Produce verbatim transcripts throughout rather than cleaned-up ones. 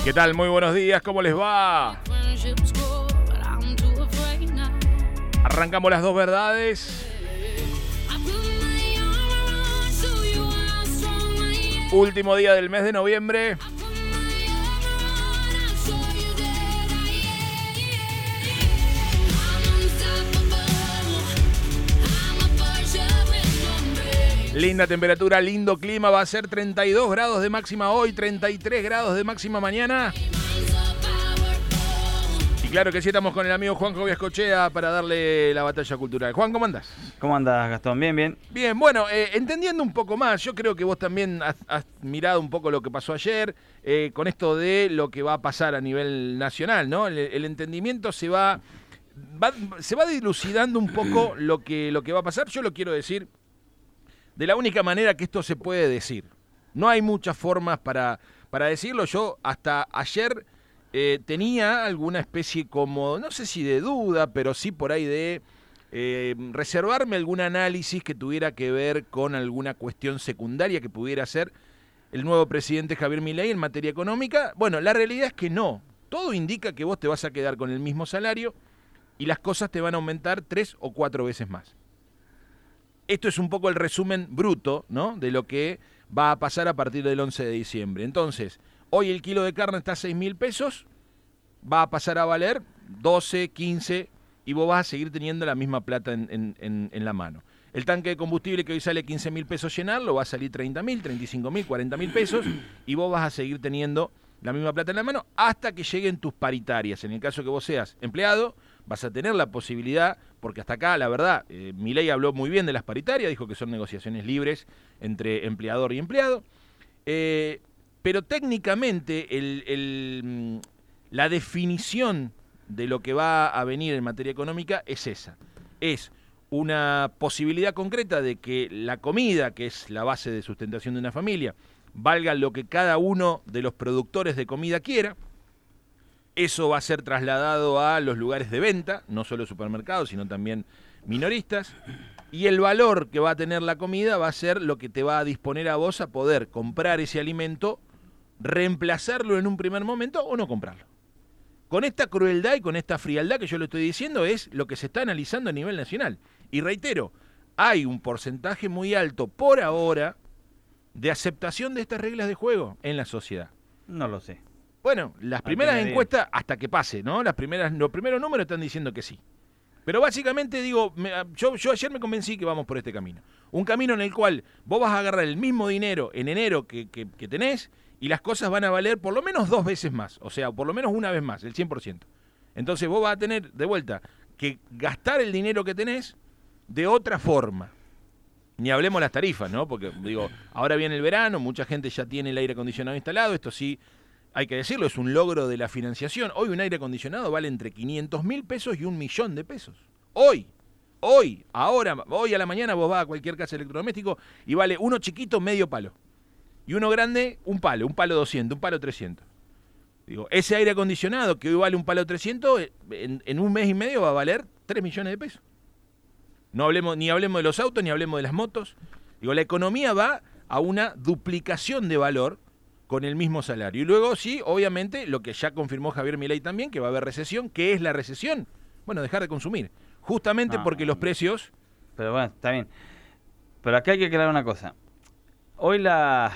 ¿Qué tal? Muy buenos días, ¿cómo les va? Arrancamos las dos verdades. Último día del mes de noviembre. Linda temperatura, lindo clima, va a ser treinta y dos grados de máxima hoy, treinta y tres grados de máxima mañana. Y claro que sí, estamos con el amigo Juanjo Viascochea para darle la batalla cultural. Juan, ¿cómo andás? ¿Cómo andás, Gastón? Bien, bien. Bien, bueno, eh, entendiendo un poco más, yo creo que vos también has, has mirado un poco lo que pasó ayer, eh, con esto de lo que va a pasar a nivel nacional, ¿no? El, el entendimiento se va, va, se va dilucidando un poco lo que, lo que va a pasar. Yo lo quiero decir de la única manera que esto se puede decir. No hay muchas formas para, para decirlo. Yo hasta ayer eh, tenía alguna especie como, no sé si de duda, pero sí por ahí de eh, reservarme algún análisis que tuviera que ver con alguna cuestión secundaria que pudiera ser el nuevo presidente Javier Milei en materia económica. Bueno, la realidad es que no. Todo indica que vos te vas a quedar con el mismo salario y las cosas te van a aumentar tres o cuatro veces más. Esto es un poco el resumen bruto, ¿no?, de lo que va a pasar a partir del once de diciembre. Entonces, hoy el kilo de carne está a seis mil pesos, va a pasar a valer doce, quince, y vos vas a seguir teniendo la misma plata en, en, en, en la mano. El tanque de combustible que hoy sale quince mil pesos llenarlo, va a salir treinta mil, treinta y cinco mil, cuarenta mil pesos, y vos vas a seguir teniendo la misma plata en la mano hasta que lleguen tus paritarias. En el caso que vos seas empleado, vas a tener la posibilidad, porque hasta acá, la verdad, eh, Milei habló muy bien de las paritarias, dijo que son negociaciones libres entre empleador y empleado, eh, pero técnicamente el, el, la definición de lo que va a venir en materia económica es esa. Es una posibilidad concreta de que la comida, que es la base de sustentación de una familia, valga lo que cada uno de los productores de comida quiera. Eso va a ser trasladado a los lugares de venta, no solo supermercados, sino también minoristas. Y el valor que va a tener la comida va a ser lo que te va a disponer a vos a poder comprar ese alimento, reemplazarlo en un primer momento o no comprarlo. Con esta crueldad y con esta frialdad que yo le estoy diciendo es lo que se está analizando a nivel nacional. Y reitero, hay un porcentaje muy alto por ahora de aceptación de estas reglas de juego en la sociedad. No lo sé. Bueno, las primeras encuestas, hasta que pase, ¿no? Las primeras, los primeros números están diciendo que sí. Pero básicamente digo, me, yo, yo ayer me convencí que vamos por este camino. Un camino en el cual vos vas a agarrar el mismo dinero en enero que, que, que tenés y las cosas van a valer por lo menos dos veces más. O sea, por lo menos una vez más, el cien por ciento. Entonces vos vas a tener, de vuelta, que gastar el dinero que tenés de otra forma. Ni hablemos las tarifas, ¿no? Porque, digo, ahora viene el verano, mucha gente ya tiene el aire acondicionado instalado, esto sí, hay que decirlo, es un logro de la financiación. Hoy un aire acondicionado vale entre quinientos mil pesos y un millón de pesos. Hoy, hoy, ahora, hoy a la mañana vos vas a cualquier casa electrodoméstico y vale uno chiquito medio palo. Y uno grande, un palo, un palo doscientos, un palo trescientos. Digo, ese aire acondicionado que hoy vale un palo trescientos, en, en un mes y medio va a valer tres millones de pesos. No hablemos, ni hablemos de los autos, ni hablemos de las motos. Digo, la economía va a una duplicación de valor con el mismo salario. Y luego sí, obviamente, lo que ya confirmó Javier Milei también, que va a haber recesión. ¿Qué es la recesión? Bueno, dejar de consumir. Justamente no, porque los precios... Pero bueno, está bien. Pero acá hay que aclarar una cosa. Hoy la,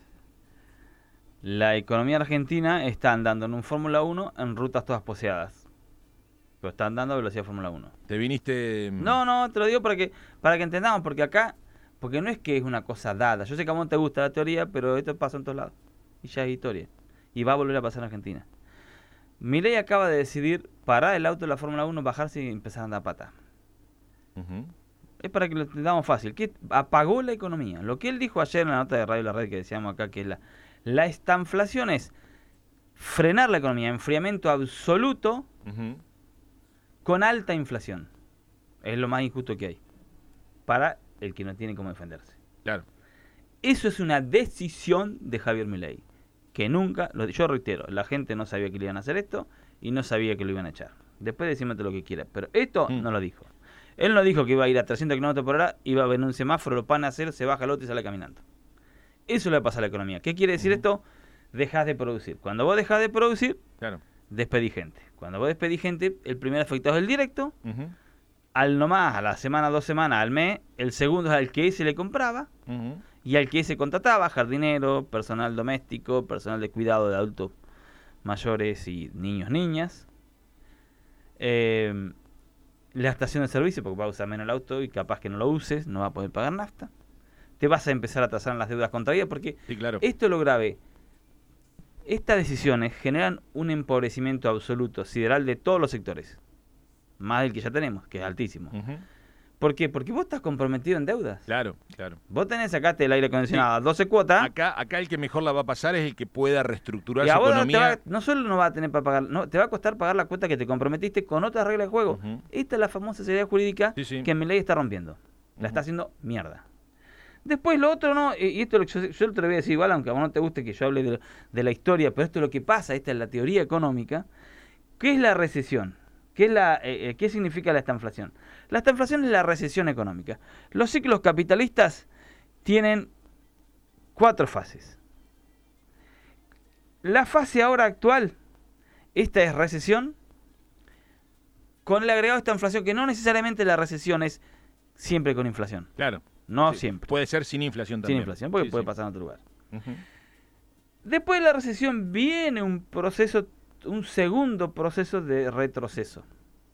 la economía argentina está andando en un Fórmula uno en rutas todas poseadas. Pero está andando a velocidad Fórmula uno. ¿Te viniste...? No, no, te lo digo para que, para que entendamos, porque acá... Porque no es que es una cosa dada. Yo sé que a vos te gusta la teoría, pero esto pasa en todos lados. Y ya es historia. Y va a volver a pasar en Argentina. Milei acaba de decidir parar el auto de la Fórmula uno, bajarse y empezar a andar a pata. Uh-huh. Es para que lo entendamos fácil. Que apagó la economía. Lo que él dijo ayer en la nota de Radio La Red que decíamos acá, que es la, la estanflación es frenar la economía, enfriamiento absoluto uh-huh. con alta inflación. Es lo más injusto que hay. Para el que no tiene cómo defenderse. Claro. Eso es una decisión de Javier Milei. Que nunca, lo, yo reitero, la gente no sabía que le iban a hacer esto y no sabía que lo iban a echar. Después decime lo que quieras, pero esto mm. no lo dijo. Él no dijo que iba a ir a trescientos kilómetros por hora, iba a venir un semáforo, lo van a hacer, se baja el otro y sale caminando. Eso le pasa a la economía. ¿Qué quiere decir mm. esto? dejás de producir. Cuando vos dejás de producir, Claro. despedís gente. Cuando vos despedís gente, el primer afectado es el directo, Ujú, al nomás, a la semana, dos semanas, al mes, el segundo es al que se le compraba ujú. y al que se contrataba, jardinero, personal doméstico, personal de cuidado de adultos mayores y niños, niñas. Eh, la estación de servicio, porque va a usar menos el auto y capaz que no lo uses, no va a poder pagar nafta. Te vas a empezar a atrasar en las deudas contraídas porque Sí, claro. esto es lo grave. Estas decisiones generan un empobrecimiento absoluto, sideral de todos los sectores. Más del que ya tenemos, que es altísimo. Ujú. ¿Por qué? Porque vos estás comprometido en deudas. Claro, claro. Vos tenés, sacate el aire acondicionado a doce cuotas. Acá, acá el que mejor la va a pasar es el que pueda reestructurar Y su a vos no, te economía. va- no solo no va a tener para pagar, no, te va a costar pagar la cuota que te comprometiste con otras reglas de juego. Ujú. Esta es la famosa seguridad jurídica Sí, sí. que Milei está rompiendo. La Ujú. está haciendo mierda. Después lo otro no, y y esto es lo que yo, yo te lo voy a decir igual, aunque a vos no te guste que yo hable de, de la historia, pero esto es lo que pasa, esta es la teoría económica. ¿Qué es la recesión? ¿Qué, es la, eh, eh, ¿Qué significa la estanflación? La estanflación es la recesión económica. Los ciclos capitalistas tienen cuatro fases. La fase ahora actual, esta es recesión, con el agregado de esta inflación, que no necesariamente la recesión es siempre con inflación. Claro. No Sí, siempre. Puede ser sin inflación Sin también. inflación, porque Sí, puede sí. pasar en otro lugar. Ujú. Después de la recesión viene un proceso, un segundo proceso de retroceso.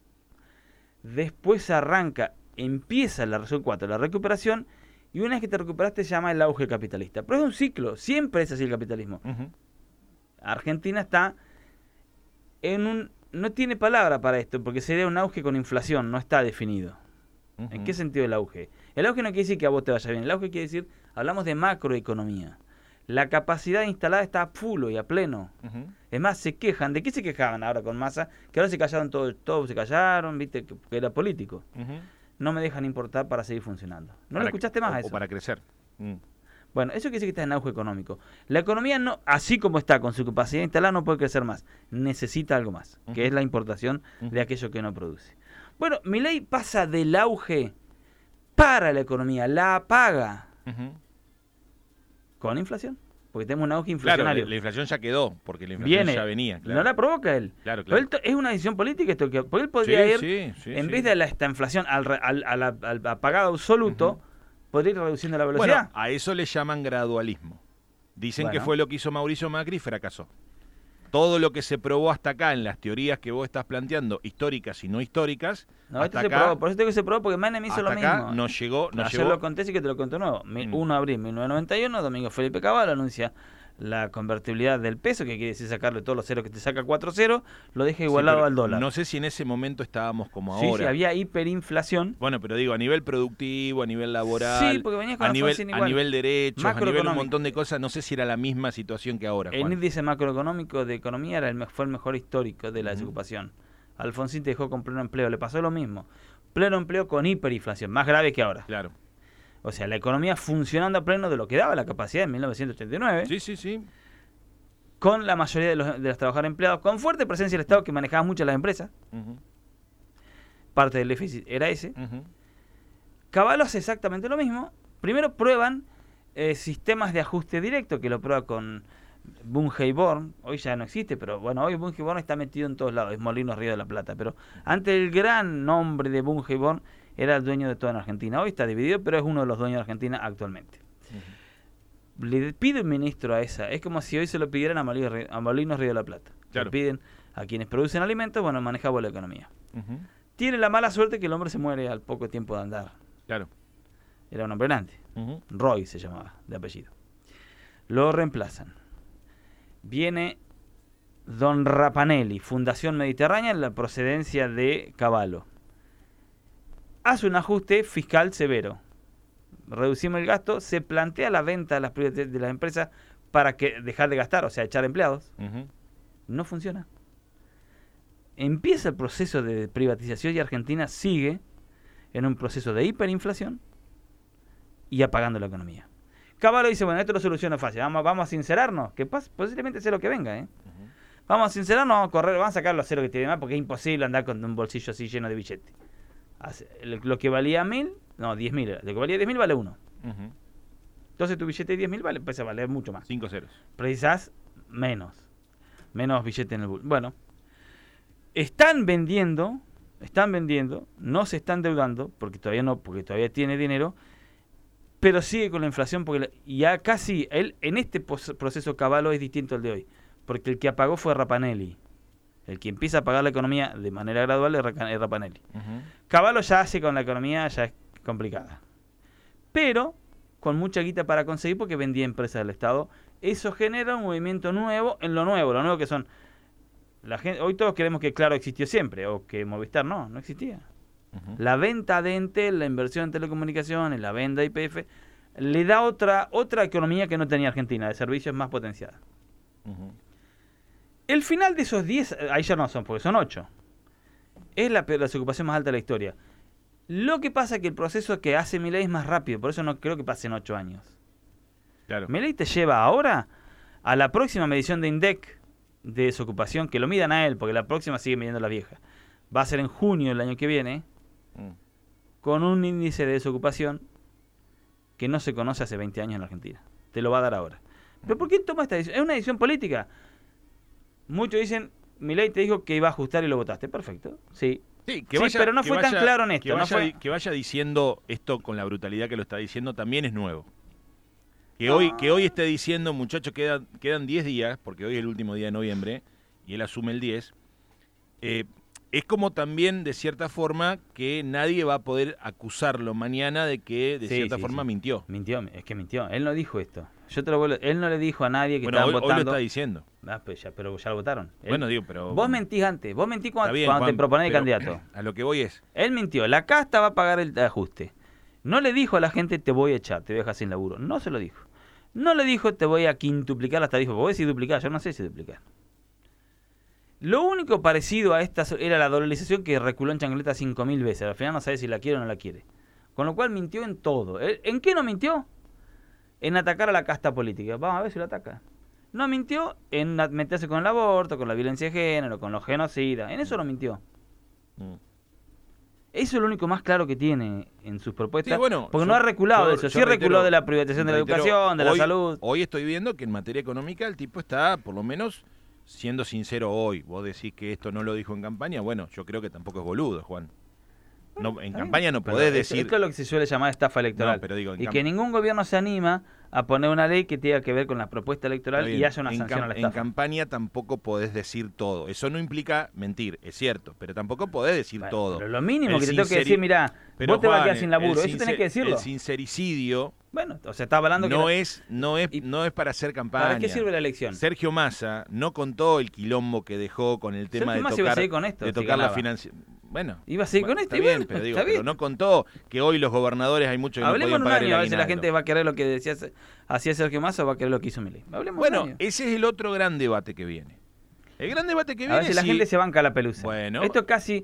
Después arranca, empieza la recesión cuatro, la recuperación, y una vez que te recuperaste se llama el auge capitalista. Pero es un ciclo, siempre es así el capitalismo. Ujú. Argentina está en un... No tiene palabra para esto, porque sería un auge con inflación, no está definido. ¿En Ujú. qué sentido el auge? El auge no quiere decir que a vos te vaya bien, el auge quiere decir, hablamos de macroeconomía. La capacidad instalada está a full y a pleno. Ujú. Es más, se quejan. ¿De qué se quejaban ahora con Massa? Que ahora se callaron todos, todos se callaron, viste, que, que era político. Ujú. No me dejan importar para seguir funcionando. ¿No Para lo escuchaste que- más o- a eso? O para crecer. Mm. Bueno, eso quiere decir que está en auge económico. La economía, no, así como está con su capacidad instalada, no puede crecer más. Necesita algo más, que Ujú. es la importación Ujú. de aquello que no produce. Bueno, Milei pasa del auge para la economía, la apaga Ujú. con inflación. Porque tenemos un auge Claro, inflacionario. la, la inflación ya quedó, porque la inflación Viene, ya venía. Claro. no la provoca él. Claro, Pero claro. él to- es una decisión política esto, que, porque él podría Sí, ir, sí, sí, en sí. vez de la, esta inflación al, re- al, al- al apagado absoluto, Ujú. podría ir reduciendo la velocidad. Bueno, a eso le llaman gradualismo. Dicen que Bueno. fue lo que hizo Mauricio Macri y fracasó. Todo lo que se probó hasta acá en las teorías que vos estás planteando, históricas y no históricas, no, esto hasta se acá, probó, por eso digo que se probó, porque Menem hizo hasta lo acá mismo. no llegó, no Ayer llegó. lo conté, sí que te lo conté de nuevo. Mi- Mm. uno de abril de mil novecientos noventa y uno, Domingo Felipe Cavallo anuncia la convertibilidad del peso, que quiere decir sacarle todos los ceros que te saca cuatro ceros, lo deja Sí, igualado pero al dólar. No sé si en ese momento estábamos como sí, ahora. sí, había hiperinflación. Bueno, pero digo, a nivel productivo, a nivel laboral, Sí, porque venías con a, nivel, Alfonsín a igual. nivel derechos, a nivel un Macroeconómico. montón de cosas, no sé si era la misma situación que ahora, El Juan. índice macroeconómico de economía era el, me- fue el mejor histórico de la Ujú. desocupación. Alfonsín te dejó con pleno empleo, le pasó lo mismo. Pleno empleo con hiperinflación, más grave que ahora. Claro. O sea, la economía funcionando a pleno de lo que daba la capacidad en mil novecientos ochenta y nueve, Sí, sí, sí. con la mayoría de los, de los trabajadores empleados, con fuerte presencia del Estado que manejaba mucho las empresas. Ujú, Parte del déficit era ese. ujú. Caballo hace exactamente lo mismo. Primero prueban eh, sistemas de ajuste directo, que lo prueba con Bunge y Born. Hoy ya no existe, pero bueno, hoy Bunge y Born está metido en todos lados. Es Molinos Río de la Plata. Pero antes el gran nombre de Bunge y Born era el dueño de toda la Argentina. Hoy está dividido, pero es uno de los dueños de Argentina actualmente. Le pide un ministro a esa. Es como si hoy se lo pidieran a Molinos Río, a Molinos Río de la Plata. Claro. Le piden a quienes producen alimentos, bueno, manejamos la economía. Ujú. Tiene la mala suerte que el hombre se muere al poco tiempo de andar. Claro. Era un hombre grande. Ujú. Roy se llamaba, de apellido. Lo reemplazan. Viene Don Rapanelli, Fundación Mediterránea, en la procedencia de Cavallo. Hace un ajuste fiscal severo. Reducimos el gasto, se plantea la venta de las, privati- de las empresas para que dejar de gastar, o sea, echar empleados. Ujú. No funciona. Empieza el proceso de privatización y Argentina sigue en un proceso de hiperinflación y apagando la economía. Cavallo dice, bueno, esto lo soluciona fácil, vamos, vamos a sincerarnos, que pas- posiblemente sea lo que venga, ¿eh? Ujú. Vamos a sincerarnos, vamos a correr, vamos a sacar los ceros que tiene más, porque es imposible andar con un bolsillo así lleno de billetes. Hace- Lo lo que valía mil, no, diez mil, lo que valía diez mil vale uno. Ujú. Entonces tu billete de diez mil vale, empieza a valer mucho más. Cinco ceros. Precisás menos. Menos billete en el bolsillo. Bueno, están vendiendo, están vendiendo, no se están deudando, porque todavía no, porque todavía tiene dinero, pero sigue con la inflación, porque la, ya casi, él, en este proceso Cavallo es distinto al de hoy, porque el que apagó fue Rapanelli. El que empieza a pagar la economía de manera gradual es Rapanelli. Uh-huh. Cavallo ya hace con la economía, ya es complicada. Pero con mucha guita para conseguir, porque vendía empresas del Estado. Eso genera un movimiento nuevo en lo nuevo. Lo nuevo que son... la gente, hoy todos queremos que Claro existió siempre, o que Movistar no, no existía. Uh-huh. La venta de Entel, la inversión en telecomunicaciones, la venta de I P F, le da otra, otra economía que no tenía Argentina, de servicios más potenciada. Uh-huh. El final de esos diez, ahí ya no son, porque son ocho. Es la, la desocupación más alta de la historia. Lo que pasa es que el proceso que hace Milei es más rápido, por eso no creo que pasen ocho años. Claro. Milei te lleva ahora a la próxima medición de INDEC de desocupación, que lo midan a él, porque la próxima sigue midiendo la vieja. Va a ser en junio del año que viene, mm. con un índice de desocupación que no se conoce hace veinte años en la Argentina. Te lo va a dar ahora. ¿Pero por qué toma esta decisión? Es una decisión política. Muchos dicen, Milei te dijo que iba a ajustar y lo votaste. Perfecto, sí. Sí, que sí vaya, pero no que fue vaya, tan claro en esto. Que vaya, no fue... que vaya diciendo esto con la brutalidad que lo está diciendo también es nuevo. Que, ah. hoy, que hoy esté diciendo, muchachos, quedan, quedan diez días, porque hoy es el último día de noviembre, y él asume el diez, eh, es como también, de cierta forma, que nadie va a poder acusarlo mañana de que, de sí, cierta sí, forma, sí. mintió. Mintió, es que mintió. Él no dijo esto. Yo te lo vuelvo, él no le dijo a nadie que bueno, estaban hoy, votando. Hoy lo está diciendo. Ah, pues ya, pero ya lo votaron. Él, bueno, digo, pero... Vos mentís antes. Vos mentís cuando, bien, cuando Juan, te proponés el candidato. A lo que voy es... Él mintió. La casta va a pagar el ajuste. No le dijo a la gente, te voy a echar, te voy a dejar sin laburo. No se lo dijo. No le dijo, te voy a quintuplicar hasta dijo, vos decís duplicar, yo no sé si duplicar. Lo único parecido a esta era la dolarización que reculó en chancleta cinco mil veces. Al final no sabe si la quiere o no la quiere. Con lo cual mintió en todo. ¿En qué no mintió? En atacar a la casta política. Vamos a ver si lo ataca. No mintió en meterse con el aborto, con la violencia de género, con los genocidas. En eso no mintió. Mm. Eso es lo único más claro que tiene en sus propuestas. Sí, bueno, porque yo, no ha reculado yo, de eso. Sí reitero, reculó de la privatización de la educación, de hoy, la salud. Hoy estoy viendo que en materia económica el tipo está, por lo menos, siendo sincero hoy. Vos decís que esto no lo dijo en campaña. Bueno, yo creo que tampoco es boludo, Juan. No, en campaña no podés decir... Esto es lo que se suele llamar estafa electoral. No, pero digo, y que ningún gobierno se anima a poner una ley que tenga que ver con la propuesta electoral y haya una en sanción a la estafa. En campaña tampoco podés decir todo. Eso no implica mentir, es cierto, pero tampoco podés decir bueno, todo. Pero lo mínimo el que te tengo que decir, mirá, pero vos te Juan, vas a quedar sin laburo, eso tenés que decirlo. El sincericidio... Bueno, o sea, está hablando no que... Es, no, es, no es para hacer campaña. ¿Para qué sirve la elección? Sergio Massa no contó el quilombo que dejó con el tema Sergio de tocar, iba a con esto, de tocar si la financiación. Bueno, iba a seguir bueno, con esto. Está bien, pero, digo, pero no contó que hoy los gobernadores hay muchos que Hablemos no podían pagar un año, el a ver si la aguinaldo. gente va a querer lo que decía, hacía Sergio Massa o va a querer lo que hizo Milei. Hablemos bueno, un año. Ese es el otro gran debate que viene. El gran debate que viene. A ver si la si... gente se banca la pelusa. Bueno. Esto es casi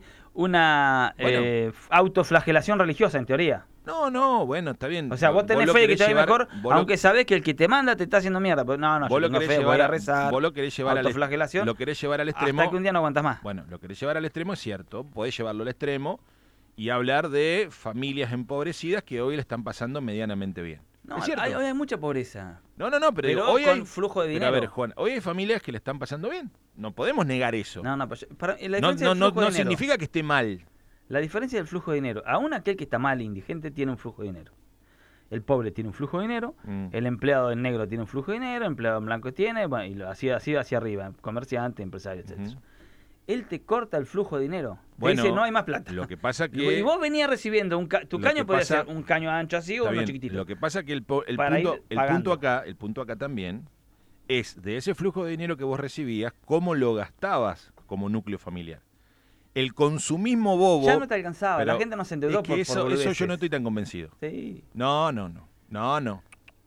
una bueno. eh, autoflagelación religiosa, en teoría. No, no, bueno, está bien. O sea, vos tenés vos fe de que te va mejor, aunque sabés que el que te manda te está haciendo mierda. Pero no, no, vos yo lo tengo fe, llevar, voy a rezar. Vos lo querés llevar autoflagelación. Al, lo querés llevar al extremo. Hasta que un día no aguantas más. Bueno, lo querés llevar al extremo, es cierto. Podés llevarlo al extremo y hablar de familias empobrecidas que hoy le están pasando medianamente bien. No, ¿Es cierto? Hay, hoy hay mucha pobreza. No, no, no, pero, pero digo, hoy con hay flujo de dinero. Pero a ver, Juan, hoy hay familias que le están pasando bien. No podemos negar eso. No, no, pero para, la no, no, no, no de significa que esté mal. La diferencia del flujo de dinero. Aún aquel que está mal, indigente, tiene un flujo de dinero. El pobre tiene un flujo de dinero, mm. el empleado en negro tiene un flujo de dinero, el empleado en blanco tiene, bueno, y lo, así, así hacia arriba, comerciante, empresario, etcétera. Uh-huh. Él te corta el flujo de dinero. Te bueno, dice, no hay más plata. Lo que pasa que... Y vos venías recibiendo, un ca... tu caño podría pasa... ser un caño ancho así o uno bien. chiquitito. Lo que pasa que el, po... el, punto, el, punto acá, el punto acá también es de ese flujo de dinero que vos recibías, cómo lo gastabas como núcleo familiar. El consumismo bobo... Ya no te alcanzaba, la gente no se endeudó es que por, eso, por eso yo no estoy tan convencido. Sí. No, no, no. No, no.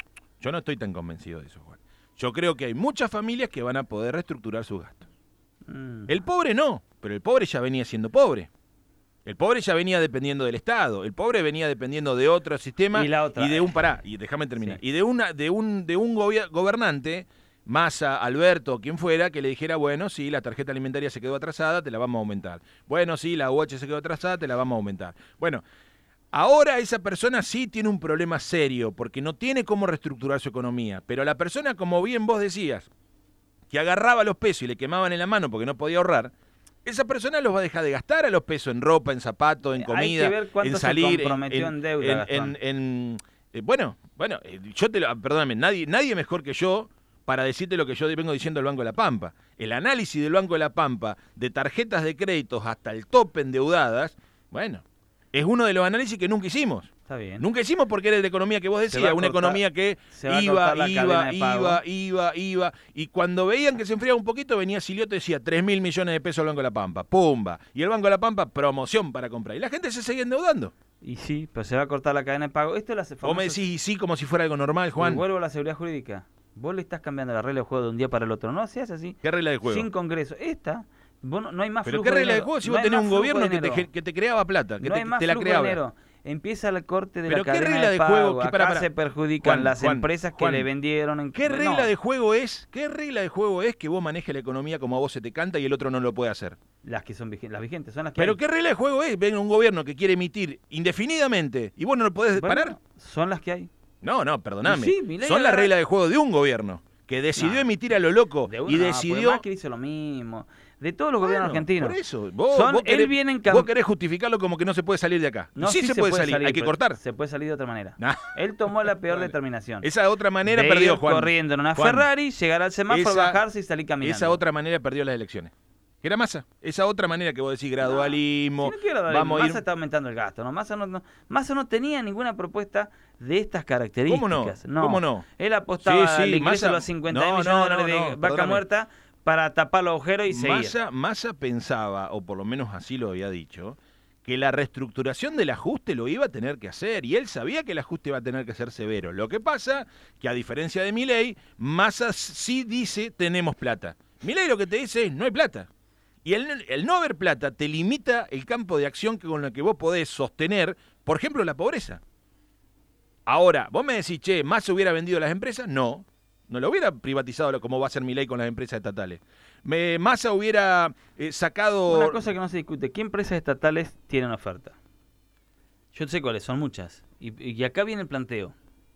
Yo no estoy tan convencido de eso, Juan. Yo creo que hay muchas familias que van a poder reestructurar sus gastos. Mm. El pobre no, pero el pobre ya venía siendo pobre. El pobre ya venía dependiendo del Estado. El pobre venía dependiendo de otro sistema y, la otra, y de un pará, y déjame terminar. Sí. Y de una de un de un gobernante, Massa, Alberto, quien fuera, que le dijera, bueno, sí, la tarjeta alimentaria se quedó atrasada, te la vamos a aumentar. Bueno, sí, la U H se quedó atrasada, te la vamos a aumentar. Bueno, ahora esa persona sí tiene un problema serio porque no tiene cómo reestructurar su economía, pero la persona, como bien vos decías, que agarraba los pesos y le quemaban en la mano porque no podía ahorrar, esa persona los va a dejar de gastar a los pesos en ropa, en zapatos, en comida, Hay que ver cuánto en salir, se comprometió en, en deuda, en, en, en, eh, bueno, bueno, eh, yo te lo, perdóname, nadie, nadie mejor que yo para decirte lo que yo vengo diciendo del Banco de la Pampa. El análisis del Banco de la Pampa de tarjetas de créditos hasta el tope endeudadas, bueno, es uno de los análisis que nunca hicimos. Está bien. Nunca hicimos porque era la economía que vos decías, una cortar, economía que iba, iba, iba, iba, iba, y cuando veían que se enfriaba un poquito, venía Silioto y decía tres mil millones de pesos al Banco de la Pampa, pumba, y el Banco de la Pampa, promoción para comprar, y la gente se seguía endeudando. Y sí, pero se va a cortar la cadena de pago. Esto es la famosa... Vos me decís, y sí, como si fuera algo normal, Juan. Y vuelvo a la seguridad jurídica. Vos le estás cambiando la regla de juego de un día para el otro, no se hace así. ¿Qué regla de juego? Sin Congreso. Esta... Vos no, no hay más ¿Pero flujo qué regla de, de juego si no vos tenés un gobierno que te, que te creaba plata? Que no te, hay más te la flujo creaba. De dinero. Empieza el corte de ¿Pero la qué cadena regla de, de pago. juego? Acá Para, para. se perjudican Juan, las Juan, empresas que Juan, le vendieron. En... ¿Qué regla no. de juego es? ¿Qué regla de juego es que vos manejes la economía como a vos se te canta y el otro no lo puede hacer? Las que son vigentes, las vigentes son las que ¿Pero hay. qué regla de juego es? Ven un gobierno que quiere emitir indefinidamente y vos no lo podés bueno, parar. Son las que hay. No, no, perdóname. Sí, son las reglas de juego de un gobierno que decidió no. emitir a lo loco de una, y decidió... No, Macri hizo lo mismo. De todos los bueno, gobiernos argentinos. Por eso, vos, son, vos, querés, él viene en vos querés justificarlo como que no se puede salir de acá. No, sí, sí se, se puede, puede salir, salir, hay que cortar. Se puede salir de otra manera. Nah. Él tomó la peor Vale. determinación. Esa otra manera de perdió, ir Juan. corriendo en una Juan, Ferrari, llegar al semáforo, esa, bajarse y salir caminando. Esa otra manera perdió las elecciones. Era Massa. Esa otra manera que vos decís, gradualismo. No, si no quiero gradualismo. Vamos Massa a ir... está aumentando el gasto. ¿no? Massa, no, no, Massa no tenía ninguna propuesta de estas características. ¿Cómo no? no. ¿Cómo no? Él apostaba sí, sí, al ingreso Massa... de los cincuenta no, millones no, de dólares no, de no, vaca perdóname. muerta para tapar los agujeros y seguir. Massa, Massa pensaba, o por lo menos así lo había dicho, que la reestructuración del ajuste lo iba a tener que hacer, y él sabía que el ajuste iba a tener que ser severo. Lo que pasa, que a diferencia de Milei, Massa sí dice, tenemos plata. Milei lo que te dice es, no hay plata. Y el, el no haber plata te limita el campo de acción que, con el que vos podés sostener, por ejemplo, la pobreza. Ahora, vos me decís, che, ¿Massa hubiera vendido las empresas? No, no lo hubiera privatizado como va a hacer Milei con las empresas estatales. Me, Massa hubiera eh, sacado... Una cosa que no se discute, ¿qué empresas estatales tienen oferta? Yo sé cuáles, son muchas. Y, y acá viene el planteo.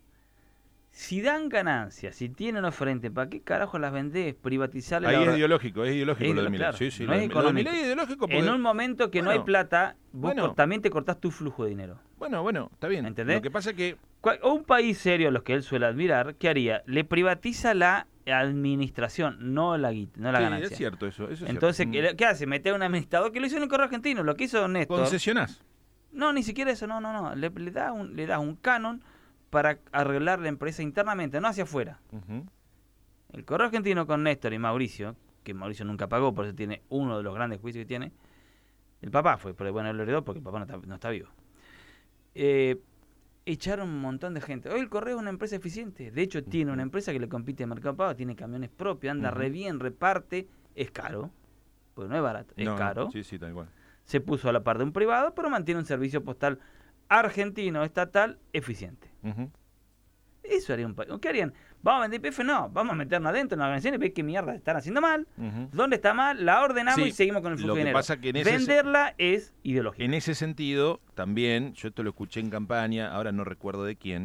Si dan ganancias, si tienen oferente, ¿para qué carajo las vendés? Privatizarle Ahí la es hora... ideológico, es ideológico es, lo de Milei. claro, Sí, sí, no lo, es de, lo de Milei económico. es ideológico porque... En un momento que bueno, no hay plata, vos bueno. por, también te cortás tu flujo de dinero. Bueno, bueno, está bien. ¿Entendés? Lo que pasa es que... O un país serio, a los que él suele admirar, ¿qué haría? Le privatiza la administración, no la guita, no la sí, ganancia. es cierto eso. eso es Entonces, cierto. ¿qué, ¿qué hace? Mete a un administrador que lo hizo en el correo argentino, lo que hizo Néstor. Concesionás. No, ni siquiera eso, no, no, no. Le, le da un, le da un canon para arreglar la empresa internamente, no hacia afuera. Uh-huh. El correo argentino con Néstor y Mauricio, que Mauricio nunca pagó, por eso tiene uno de los grandes juicios que tiene. El papá fue, pero bueno, él lo heredó porque el papá no está, no está vivo. Eh, echaron un montón de gente. Hoy el correo es una empresa eficiente. De hecho, tiene uh-huh. una empresa que le compite en Mercado Pago, tiene camiones propios, anda uh-huh. re bien, reparte. Es caro, porque no es barato, es no, caro. Sí, sí, tal cual. Se puso a la par de un privado, pero mantiene un servicio postal argentino, estatal, eficiente. Uh-huh. Eso haría un país. ¿Qué harían? ¿Vamos a vender Y P F? No, vamos a meternos adentro en la organización y ver qué mierda están haciendo mal. Uh-huh. ¿Dónde está mal? La ordenamos sí, y seguimos con el flujo lo que de dinero. pasa que en ese Venderla se... es ideología. En ese sentido, también, yo esto lo escuché en campaña, ahora no recuerdo de quién,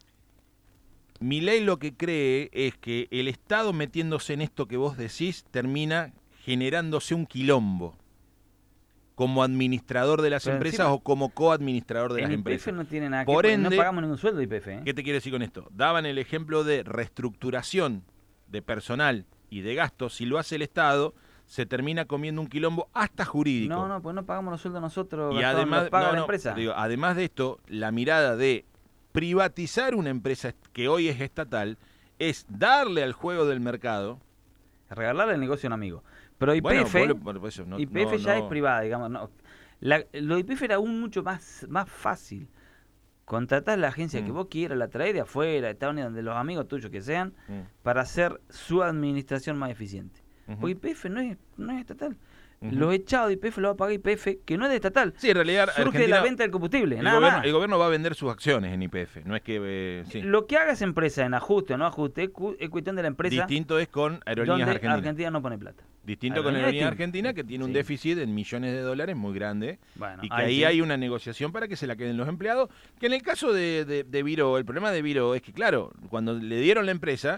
Milei lo que cree es que el Estado metiéndose en esto que vos decís termina generándose un quilombo como administrador de las Pero empresas encima, o como coadministrador de las en empresas. Y P F no tiene nada Por que ende, no pagamos ningún sueldo de Y P F. ¿eh? ¿Qué te quiero decir con esto? Daban el ejemplo de reestructuración de personal y de gastos. Si lo hace el Estado, se termina comiendo un quilombo hasta jurídico. No, no, pues no pagamos los sueldos nosotros, y Gastón, además, los paga no, la no, empresa. Digo, además de esto, la mirada de privatizar una empresa que hoy es estatal es darle al juego del mercado. Regalarle el negocio a un amigo. Pero Y P F, bueno, por, por eso, no, Y P F no, ya no. es privada, digamos. No. La, lo de Y P F era aún mucho más, más fácil. Contratar la agencia mm. que vos quieras, la traes de afuera, de Estados Unidos, de los amigos tuyos que sean, mm. para hacer su administración más eficiente. Uh-huh. Porque Y P F no es, no es estatal. Uh-huh. Los echados de Y P F lo va a pagar Y P F, que no es de estatal. Sí, en realidad surge Argentina, de la venta del combustible, el nada gobierno, más. El gobierno va a vender sus acciones en Y P F, no es que... Eh, sí. Lo que haga esa empresa en ajuste o no ajuste es, cu- es cuestión de la empresa. Distinto es con Aerolíneas donde Argentinas. Argentina no pone plata. Distinto con Aerolíneas Argentina, que tiene un sí. déficit en millones de dólares muy grande, bueno, y que ahí, ahí sí. hay una negociación para que se la queden los empleados, que en el caso de, de, de Viro, el problema de Viro es que, claro, cuando le dieron la empresa,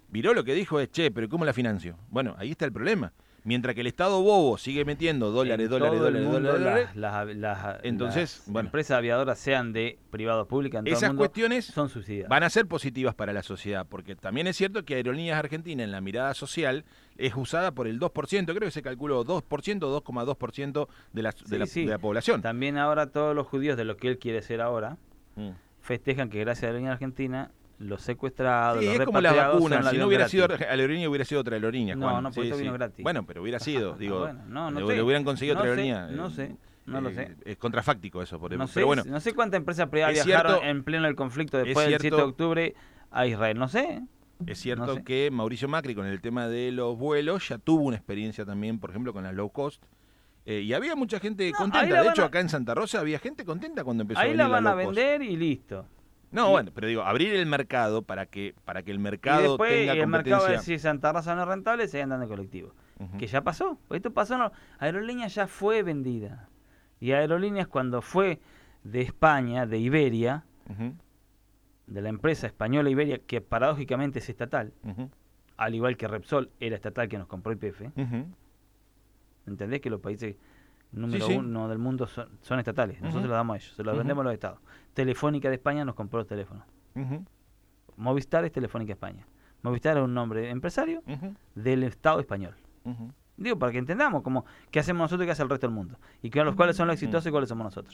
Viró lo que dijo es, che, pero ¿cómo la financio? Bueno, ahí está el problema. Mientras que el Estado bobo sigue metiendo dólares, En dólares, todo el dólares, mundo, dólares, las, las- las- entonces, las bueno. empresas aviadoras, sean de privados públicas, en todo el esas mundo, cuestiones son subsidiadas. van a ser positivas para la sociedad, porque también es cierto que Aerolíneas Argentinas en la mirada social es usada por el dos por ciento, creo que se calculó dos por ciento, dos coma dos por ciento de la, de, Sí, la, sí. de la población. También ahora todos los judíos de lo que él quiere ser ahora, Mm. festejan que gracias a la Aerolínea Argentina, los secuestrados, Sí, los es como las repatriados son vacunas. el Si no avión hubiera gratis. sido aerolínea, hubiera sido otra aerolínea, No, Juan. no, porque Sí, esto sí. vino gratis. Bueno, pero hubiera sido, Ah, digo, bueno, no, no le, sé. le hubieran conseguido No otra sé, aerolínea. no sé, no lo sé. Es contrafáctico eso, por, No sé, pero bueno. no sé cuántas empresas privadas es viajaron cierto- en pleno el conflicto es después del cierto- siete de octubre a Israel. No sé. Es cierto No sé. que Mauricio Macri con el tema de los vuelos ya tuvo una experiencia también, por ejemplo, con las low cost. Eh, y había mucha gente No, ahí contenta. la De van hecho, a- acá en Santa Rosa había gente contenta cuando empezó a Ahí venir la van a low cost. vender y listo. No, Y- bueno, pero digo, abrir el mercado para que para que el Y mercado después tenga el mercado va a competencia. decir Santa Rosa no es rentable, se andan de colectivo. Ujú. Que ya pasó. Esto pasó, no. Aerolíneas ya fue vendida. Y Aerolíneas cuando fue de España, de Iberia, Ujú, de la empresa española Iberia, que paradójicamente es estatal, ujú, al igual que Repsol era estatal que nos compró Y P F. ujú. ¿Entendés que los países número Sí, sí. uno del mundo son, son estatales? Nosotros Ujú. los damos a ellos, se los Ujú. vendemos a los estados. Telefónica de España nos compró los teléfonos. Ujú, Movistar es Telefónica España. Movistar es un nombre empresario ujú, del Estado español. ujú. Digo, para que entendamos cómo, qué hacemos nosotros y qué hace el resto del mundo. Y que, los cuáles son los exitosos y cuáles somos nosotros.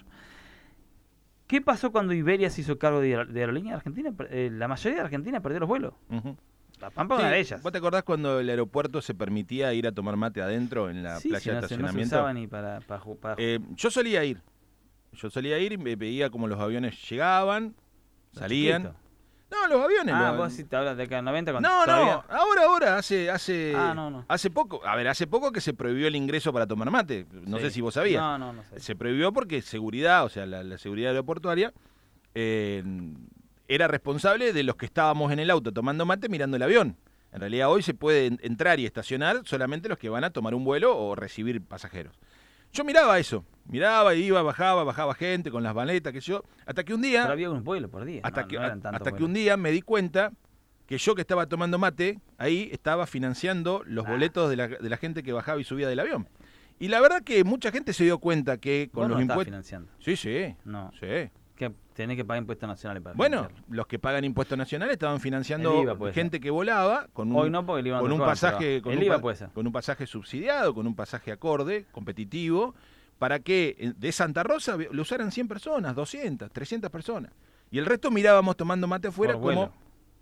¿Qué pasó cuando Iberia se hizo cargo de, de Aerolínea Argentina? Eh, la mayoría de Argentina perdió los vuelos. Ujú. La Pampa es Sí, una de ellas. ¿Vos te acordás cuando el aeropuerto se permitía ir a tomar mate adentro en la Sí, playa si de no, se- no se estacionamiento? usaba ni para... para, ju- para- Eh, yo solía ir. Yo solía ir y me veía como los aviones llegaban, salían. chiquito. No, los aviones. Ah, los- vos sí te hablas de acá en noventa cuando No, todavía- no, ahora, ahora, hace, hace, Ah, no, no. hace poco, a ver, hace poco que se prohibió el ingreso para tomar mate. No Sí. sé si vos sabías. No, no, no sé. Se prohibió porque seguridad, o sea, la, la seguridad aeroportuaria, eh, era responsable de los que estábamos en el auto tomando mate mirando el avión. En realidad hoy se puede en- entrar y estacionar solamente los que van a tomar un vuelo o recibir pasajeros. Yo miraba eso, miraba, iba, bajaba, bajaba gente con las maletas, qué sé yo, hasta que un día... Pero había un vuelo por día. Hasta, no- que, no eran tantos hasta que vuelos. un día me di cuenta que yo que estaba tomando mate, ahí estaba financiando los Ah. boletos de la, de la gente que bajaba y subía del avión. Y la verdad que mucha gente se dio cuenta que con Vos los no estabas impuestos... financiando. Sí, sí, No. sí. Que tenés que pagar impuestos nacionales para Bueno, financiarlo. los que pagan impuestos nacionales estaban financiando El I V A puede gente que volaba con un, Hoy no, porque el I V A no con te un cobran, pasaje pero con el un, I V A pa- puede ser. con un pasaje subsidiado, con un pasaje acorde, competitivo, para que eh, de Santa Rosa lo usaran cien personas, doscientas, trescientas personas. Y el resto mirábamos tomando mate afuera Por como... vuelo.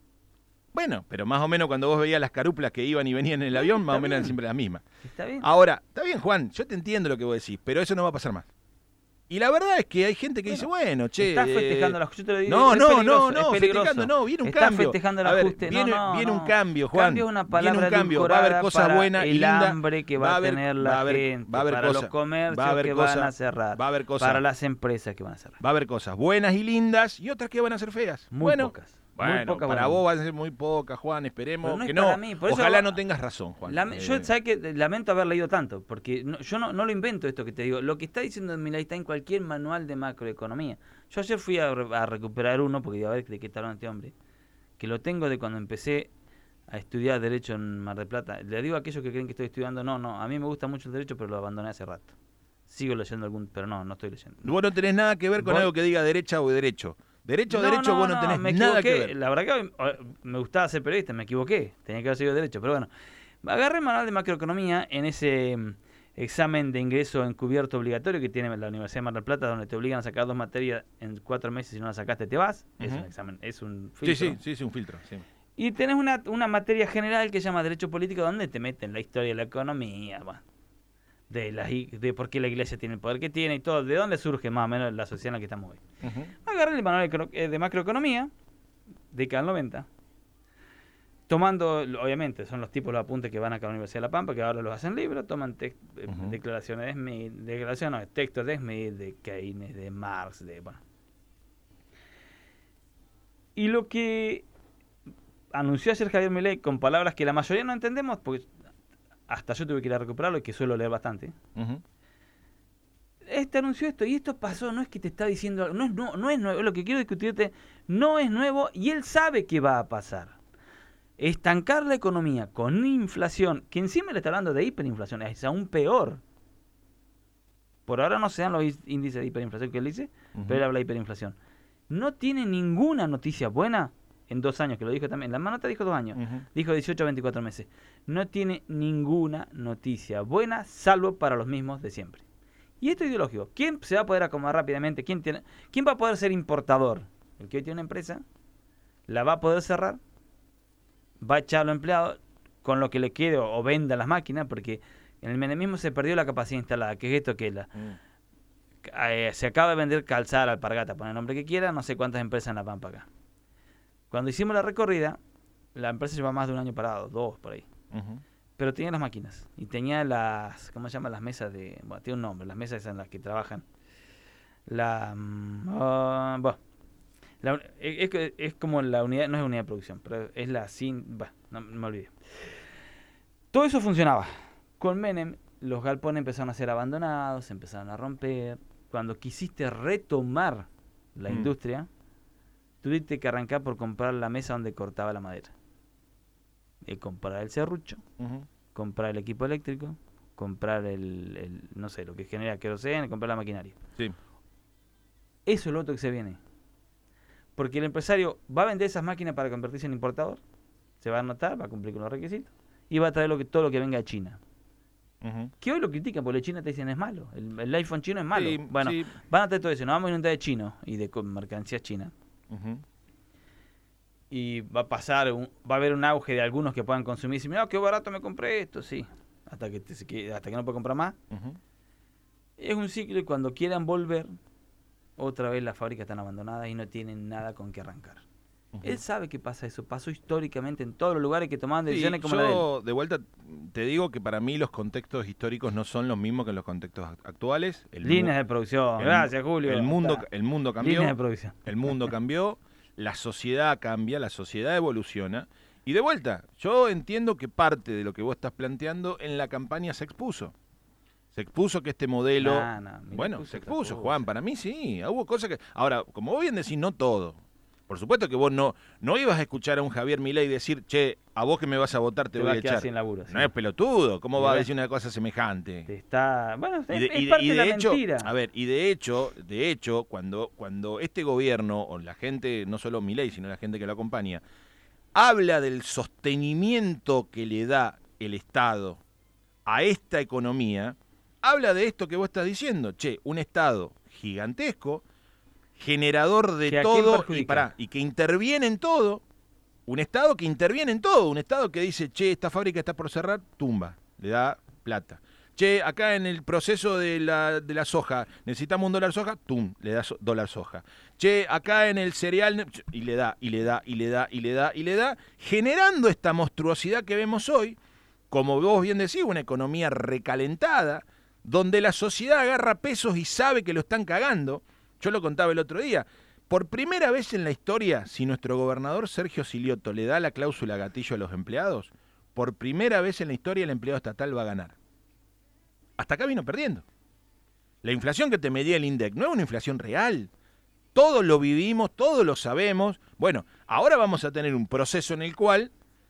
Bueno, pero más o menos cuando vos veías las caruplas que iban y venían en el avión, más o está menos eran bien. siempre las mismas. ¿Está bien? Ahora, está bien, Juan, yo te entiendo lo que vos decís, pero eso no va a pasar más. Y la verdad es que hay gente que dice, bueno, che... Estás eh, festejando el ajuste. Yo te lo digo, No, es no, peligroso, no, es no, peligroso. festejando, no, viene un Estás cambio. festejando el A ver, ajuste. viene, no, no, viene no. un cambio, Juan. Cambio es una Viene palabra un cambio, va a haber edulcorada cosas para buenas y el lindas. hambre que va, a haber- tener va la a haber- gente, va a haber para cosas, los comercios va a haber que cosas, van a cerrar, va a haber cosas. para las empresas que van a cerrar. Va a haber cosas buenas y lindas y otras que van a ser feas. Muy bueno, pocas. Bueno, muy pocas para buenas. vos van a ser muy pocas, Juan, esperemos Pero no es que no. para mí, por eso Ojalá va- no tengas razón, Juan. Lame- Eh, Yo, ¿sabes qué? Lamento haber leído tanto, porque no- yo no, no lo invento esto que te digo. Lo que está diciendo Milei está en cualquier manual de macroeconomía. Yo ayer fui a, re- a recuperar uno, porque iba a ver de qué está hablando este hombre, que lo tengo de cuando empecé a estudiar Derecho en Mar del Plata. Le digo a aquellos que creen que estoy estudiando, no, no, a mí me gusta mucho el Derecho, pero lo abandoné hace rato. Sigo leyendo algún, pero no, no estoy leyendo. Vos no tenés nada que ver con Vos- algo que diga derecha o derecho. Derecho o No, derecho, no, vos no no, tenés me nada que equivoqué. ver. La verdad que eh, me gustaba ser periodista, me equivoqué. Tenía que haber seguido derecho, pero bueno. Agarré el manual de macroeconomía en ese mm, examen de ingreso encubierto obligatorio que tiene la Universidad de Mar del Plata, donde te obligan a sacar dos materias en cuatro meses. Si no las sacaste, te vas. Es Ujú. un examen, es un Sí, filtro. sí, sí, sí, un filtro. Sí. Y tenés una, una materia general que se llama Derecho Político, donde te meten la historia de la economía, bueno, de, la, de por qué la iglesia tiene el poder que tiene y todo, de dónde surge más o menos la sociedad en la que estamos hoy. Ujú. Agarré el manual de cro- eh, de macroeconomía, década del noventa, tomando, obviamente, son los tipos de los apuntes que van acá a la Universidad de La Pampa, que ahora los hacen libros, toman tex- eh, Ujú. declaraciones de Smith, declaraciones, no, textos de Smith, de Keynes, de Marx, de, bueno. Y lo que anunció ayer Javier Milei con palabras que la mayoría no entendemos, porque hasta yo tuve que ir a recuperarlo y que suelo leer bastante. Ujú. Este anunció esto y esto pasó, no es que te está diciendo, no es, no, no es nuevo, lo que quiero discutirte no es nuevo y él sabe que va a pasar. estancar la economía con inflación, que encima le está hablando de hiperinflación, es aún peor. Por ahora no se dan los índices de hiperinflación que él dice, uh-huh. pero él habla de hiperinflación. No tiene ninguna noticia buena en dos años, que lo dijo también. La nota dijo dos años, uh-huh. dijo dieciocho a veinticuatro meses. No tiene ninguna noticia buena, salvo para los mismos de siempre. Y esto es ideológico. ¿Quién se va a poder acomodar rápidamente? ¿Quién, tiene, ¿Quién va a poder ser importador? El que hoy tiene una empresa, la va a poder cerrar, va a echar a los empleados con lo que le quede o, o venda las máquinas, porque en el menemismo se perdió la capacidad instalada, que es esto que es la... Mm. Eh, se acaba de vender calzada, alpargata, pone el nombre que quiera, no sé cuántas empresas en La Pampa acá. Cuando hicimos la recorrida, la empresa lleva más de un año parado, dos por ahí. Uh-huh. Pero tenía las máquinas y tenía las, ¿cómo se llama? Las mesas de, bueno, tiene un nombre, las mesas en las que trabajan. La, uh, bueno, la, es, es como la unidad, no es unidad de producción, pero es la sin, bueno, no, no me olvidé. Todo eso funcionaba. Con Menem, los galpones empezaron a ser abandonados, se empezaron a romper. Cuando quisiste retomar la mm. industria, tuviste que arrancar por comprar la mesa donde cortaba la madera. Y comprar el serrucho, uh-huh. comprar el equipo eléctrico, comprar el, el, no sé, lo que genera queroseno, comprar la maquinaria. Sí. Eso es lo otro que se viene. Porque el empresario va a vender esas máquinas para convertirse en importador, se va a anotar, va a cumplir con los requisitos, y va a traer lo que, todo lo que venga de China. Uh-huh. Que hoy lo critican porque China te dicen es malo, el, el iPhone chino es malo. Sí, bueno, sí. Van a traer todo eso, nos vamos a inundar de chino y de mercancías chinas. Uh-huh. Y va a pasar, un, va a haber un auge de algunos que puedan consumir y decir, mira, qué barato me compré esto, sí, hasta que, te, hasta que no puedo comprar más. Uh-huh. Es un ciclo y cuando quieran volver, otra vez las fábricas están abandonadas y no tienen nada con qué arrancar. Uh-huh. Él sabe que pasa eso, pasó históricamente en todos los lugares que tomaban decisiones sí, como la de él. Yo de vuelta te digo que para mí los contextos históricos no son los mismos que los contextos actuales. El Líneas mu- de producción, el, gracias Julio. El mundo, el mundo cambió. Líneas de producción. El mundo cambió, la sociedad cambia, la sociedad evoluciona. Y de vuelta, yo entiendo que parte de lo que vos estás planteando en la campaña se expuso. Se expuso que este modelo... Nah, nah, bueno, se expuso, Juan, para mí sí. Hubo cosas que... Ahora, como vos bien decís, no todo. Por supuesto que vos no, no ibas a escuchar a un Javier Milei decir, che, a vos que me vas a votar te, te voy a echar. Sin laburo, no sí. es pelotudo, ¿cómo va a decir una cosa semejante? Te está, bueno, y de, es y parte de, y de, de la hecho, mentira. A ver, y de hecho, de hecho, cuando, cuando este gobierno, o la gente, no solo Milei, sino la gente que lo acompaña, habla del sostenimiento que le da el Estado a esta economía, habla de esto que vos estás diciendo, che, un Estado gigantesco, generador de todo y, pará, y que interviene en todo, un Estado que interviene en todo, un Estado que dice, che, esta fábrica está por cerrar, tumba, le da plata. Che, acá en el proceso de la, de la soja, necesitamos un dólar soja, tum, le da so, dólar soja. Che, acá en el cereal, y le da, y le da, y le da, y le da, y le da, generando esta monstruosidad que vemos hoy, como vos bien decís, una economía recalentada, donde la sociedad agarra pesos y sabe que lo están cagando. Yo lo contaba el otro día. Por primera vez en la historia, si nuestro gobernador Sergio Silioto le da la cláusula gatillo a los empleados, por primera vez en la historia el empleado estatal va a ganar. Hasta acá vino perdiendo. La inflación que te medía el INDEC no es una inflación real. Todos lo vivimos, todos lo sabemos. Bueno, ahora vamos a tener un proceso en el cual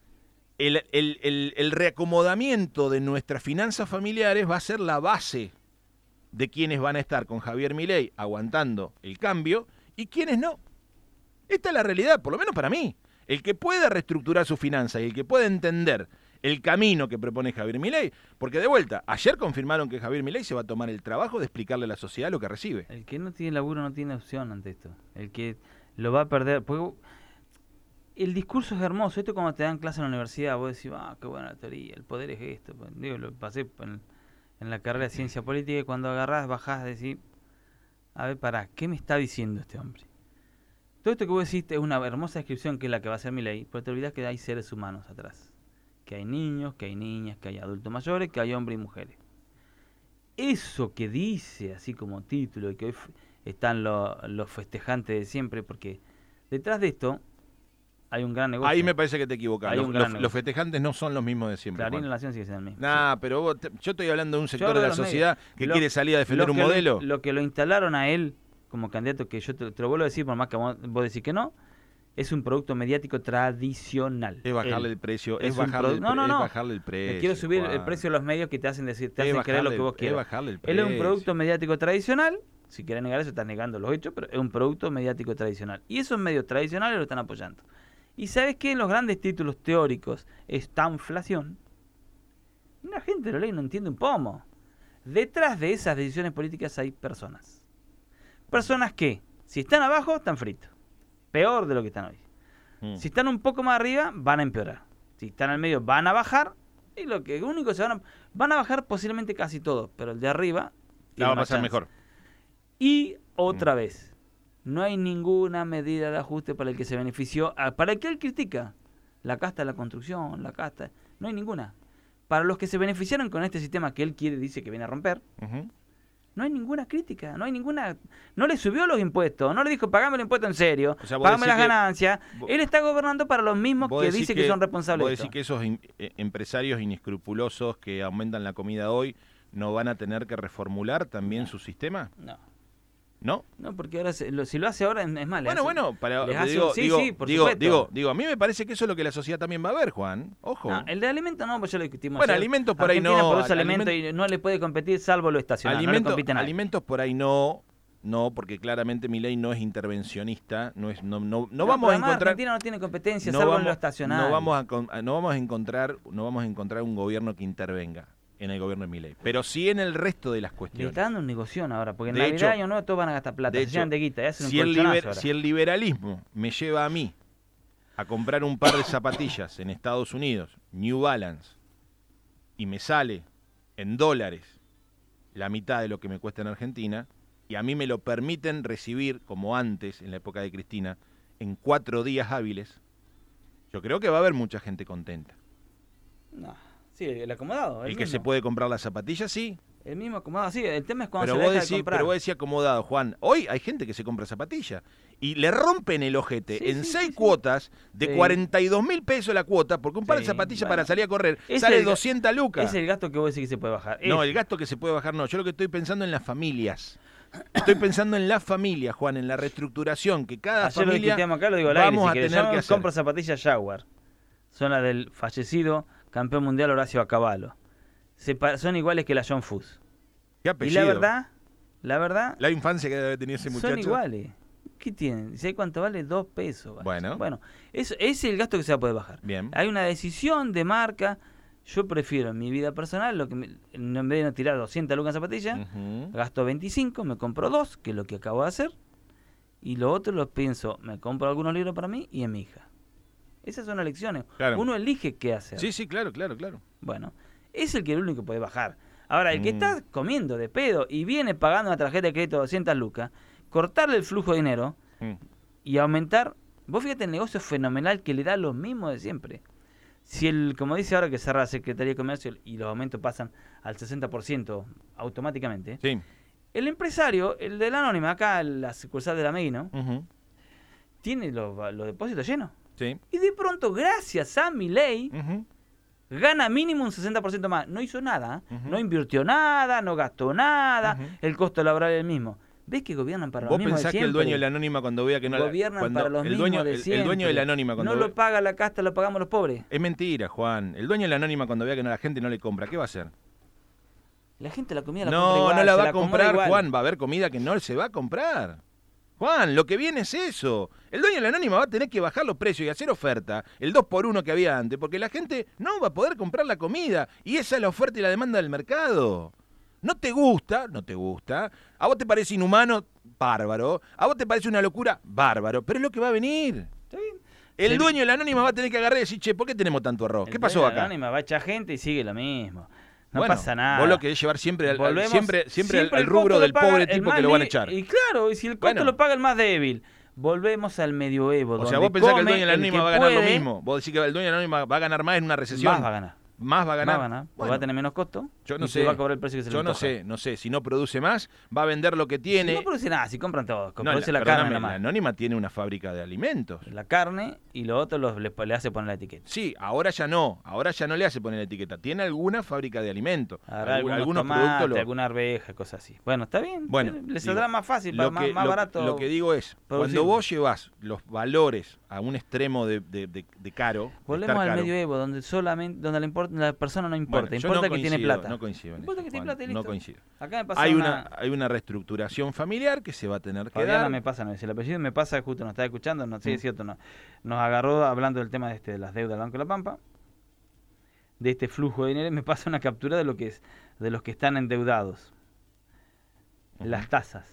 el, el, el, el reacomodamiento de nuestras finanzas familiares va a ser la base de quienes van a estar con Javier Milei aguantando el cambio y quienes no. Esta es la realidad, por lo menos para mí. El que pueda reestructurar su finanza y el que pueda entender el camino que propone Javier Milei, porque de vuelta, ayer confirmaron que Javier Milei se va a tomar el trabajo de explicarle a la sociedad lo que recibe. El que no tiene laburo no tiene opción ante esto. El que lo va a perder, porque el discurso es hermoso. Esto cuando te dan clase en la universidad, vos decís, ah, qué buena la teoría, el poder es esto. Digo, lo pasé en en la carrera de ciencia política y cuando agarrás, bajás, decís, a ver, pará, ¿qué me está diciendo este hombre? Todo esto que vos decís es una hermosa descripción que es la que va a hacer Milei, pero te olvidás que hay seres humanos atrás. Que hay niños, que hay niñas, que hay adultos mayores, que hay hombres y mujeres. Eso que dice, así como título, y que hoy están lo, los festejantes de siempre, porque detrás de esto hay un gran negocio. Ahí me parece que te equivocas. Los, los, los festejantes no son los mismos de siempre. Clarín y La Nación sigue siendo el mismo. Nah, sí. pero vos, te, yo estoy hablando de un sector de la sociedad medios. que lo, quiere salir a defender un modelo. Lo, lo que lo instalaron a él como candidato, que yo te, te lo vuelvo a decir, por más que vos, vos decís que no, es un producto mediático tradicional. Es bajarle Él el precio, es es un bajarle, produ- el, no, no, pre- no. es bajarle el precio. Le quiero subir Juan. el precio de los medios que te hacen decir, te Es hacen creer lo que bajarle- vos es quieras. bajarle el Él es un precio. producto mediático tradicional. Si querés negar eso, estás negando los hechos, pero es un producto mediático tradicional. Y esos medios tradicionales lo están apoyando. ¿Y sabes qué? En los grandes títulos teóricos, esta inflación, la gente lo lee y no entiende un pomo. Detrás de esas decisiones políticas hay personas. Personas que, si están abajo, están fritos. Peor de lo que están hoy. Mm. Si están un poco más arriba, van a empeorar. Si están al medio, van a bajar. Y lo que único se van a... Van a bajar posiblemente casi todos, pero el de arriba... La tiene va a más pasar chance. mejor. Y otra Mm. vez, no hay ninguna medida de ajuste para el que se benefició, ah, para el que él critica. La casta de la construcción, la casta... No hay ninguna. Para los que se beneficiaron con este sistema que él quiere, dice que viene a romper, Ujú. no hay ninguna crítica, no hay ninguna... No le subió los impuestos, no le dijo pagame el impuesto en serio, O sea, vos pagame decís las que- ganancias. vos- Él está gobernando para los mismos Vos que decís dice que, son responsables Vos de decís esto. que esos em- eh, empresarios inescrupulosos que aumentan la comida hoy no van a tener que reformular también su sistema, No, ¿no? no, porque ahora se- lo- si lo hace ahora es es más. le Bueno, hace- bueno, para, les hace digo, un- sí, digo, sí, por digo, supuesto. digo, digo, a mí me parece que eso es lo que la sociedad también va a ver, Juan. Ojo. No, el de alimentos no, pues ya lo discutimos. Bueno, ayer. alimentos por ahí Argentina no, produce al- alimentos aliment- y no le puede competir salvo lo estacional, no le alimentos, compite nadie. alimentos por ahí no, no, porque claramente mi ley no es intervencionista, no es, no, no, no, No, vamos pero a además encontrar. Argentina no tiene competencia no salvo en vamos- lo estacional. No vamos a, con- no vamos a encontrar, no vamos a encontrar un gobierno que intervenga en el gobierno de Milei, pero sí en el resto de las Le cuestiones. está dando un negocio ahora, porque en De Navidad hecho- Año Nuevo todos van a gastar plata, de se llenan hecho, de guita, y hacen Si un el, colchonazo liber- ahora. si el liberalismo me lleva a mí a comprar un par de zapatillas en Estados Unidos, New Balance, y me sale en dólares la mitad de lo que me cuesta en Argentina, y a mí me lo permiten recibir, como antes, en la época de Cristina, en cuatro días hábiles, yo creo que va a haber mucha gente contenta. No, sí, el acomodado. El, El, que mismo. se puede comprar las zapatillas, sí. El mismo acomodado, sí. El tema es cuando Pero se vos, deja de decís, comprar. pero vos decís acomodado, Juan. Hoy hay gente que se compra zapatillas y le rompen el ojete Sí, en sí, seis sí, sí. cuotas de Sí. cuarenta y dos mil pesos la cuota, porque un par de Sí, zapatillas bueno. para salir a correr Es sale el ga- doscientas lucas. Es el gasto que vos decís que se puede bajar. No, Es- el gasto que se puede bajar no. Yo lo que estoy pensando en las familias. Estoy pensando en las familias, Juan, en la reestructuración que cada Ayer lo familia discutíamos acá, lo digo al aire, vamos si a querés. tener Yo que me hacer. compro zapatillas Jaguar. Son las del fallecido campeón mundial Horacio Acabalo. Se pa- son iguales que las John Fuss. ¿Qué Y apellido? la verdad, la verdad, La infancia que debe tener ese muchacho. son iguales. ¿Qué tienen? ¿Sabés cuánto vale? Dos pesos. vale. Bueno. Bueno, eso, ese es el gasto que se va a poder bajar. Bien. Hay una decisión de marca. Yo prefiero en mi vida personal, lo que me- en vez de no tirar doscientas lucas en zapatillas, Ujú. gasto veinticinco, me compro dos, que es lo que acabo de hacer. Y lo otro lo pienso, me compro algunos libros para mí y en mi hija. Esas son elecciones. Claro. Uno elige qué hacer. Sí, sí, claro, claro, claro. Bueno, es el que el único puede bajar. Ahora, el que Mm. está comiendo de pedo y viene pagando una tarjeta de crédito de doscientas lucas, cortarle el flujo de dinero Mm. y aumentar. Vos fíjate el negocio fenomenal que le da lo mismo de siempre. Si el, como dice ahora que cerra la Secretaría de Comercio y los aumentos pasan al sesenta por ciento automáticamente, Sí. el empresario, el de la Anónima, acá la sucursal de la Meguino, Ujú. tiene los, los depósitos llenos. Sí. Y de pronto, gracias a mi ley, Ujú. gana mínimo un sesenta por ciento más. No hizo nada, ¿eh? Ujú. No invirtió nada, no gastó nada, Ujú. el costo laboral es el mismo. ¿Ves que gobiernan para ¿Vos los mismos de pensás que el siempre? dueño de la Anónima cuando vea que no la- Gobiernan cuando para los el mismos dueño, de el- el, siempre. dueño de la Anónima cuando No ve- lo paga la casta, lo pagamos los pobres. Es mentira, Juan. El dueño de la Anónima cuando vea que no- la gente no le compra, ¿qué va a hacer? La gente la comida la compra No, igual, no la se va a acomoda comprar, igual. Juan. Va a haber comida que no se va a comprar. Juan, lo que viene es eso. El dueño de la Anónima va a tener que bajar los precios y hacer oferta, el dos por uno que había antes, porque la gente no va a poder comprar la comida. Y esa es la oferta y la demanda del mercado. ¿No te gusta? No te gusta. ¿A vos te parece inhumano? Bárbaro. ¿A vos te parece una locura? Bárbaro. Pero es lo que va a venir. ¿Está bien? El Sí. dueño de la Anónima va a tener que agarrar y decir, che, ¿por qué tenemos tanto arroz? El ¿Qué pasó dueño de la acá? Anónima va a echar gente y sigue lo mismo. No Bueno, pasa nada. Vos lo querés llevar siempre al, al- Volvemos- siempre, siempre, al- siempre al el rubro costo del lo paga pobre el tipo más que lo van a li- echar. Y claro, y si el costo Bueno. lo paga el más débil, volvemos al medioevo. O sea, donde vos pensás que el come dueño de la el Anónima que va a ganar lo puede, mismo. Vos decís que el dueño de la Anónima va a ganar más en una recesión. Más va a ganar. Más va a ganar. Más va a ganar, porque Bueno, va a tener menos costo. Yo no y sé. te va a cobrar el precio que se le Yo no antoja. sé, no sé. Si no produce más, va a vender lo que tiene. Si no produce nada, si compran todo, No, produce la, la, carne perdóname, nomás. la Anónima tiene una fábrica de alimentos. La carne y lo otro los- le, le hace poner la etiqueta. Sí, ahora ya no. Ahora ya no le hace poner la etiqueta. Tiene alguna fábrica de alimentos. Habrá Algu- algunos, tomates, lo- alguna arveja, cosas así. Bueno, está bien. Bueno, le saldrá digo, más fácil, lo más, que, más lo- barato. Lo que digo es, producir. cuando vos llevas los valores a un extremo de, de- de- de caro, de Volvemos estar al caro, medioevo, donde solamente donde la, import- la persona no importa, bueno, yo importa no que tiene coincido, plata. No coincido en Importa eso, que tiene Juan, plata y no listo. coincido. Acá me pasa Hay una... una, hay una reestructuración familiar que se va a tener que Fabiana dar. me pasa, no es el apellido, me pasa, justo nos está escuchando, no sé si Mm. es cierto o no. Nos agarró hablando del tema de, este, de las deudas del Banco de la Pampa, de este flujo de dinero, y me pasa una captura de lo que es, de los que están endeudados. Ujú. Las tasas.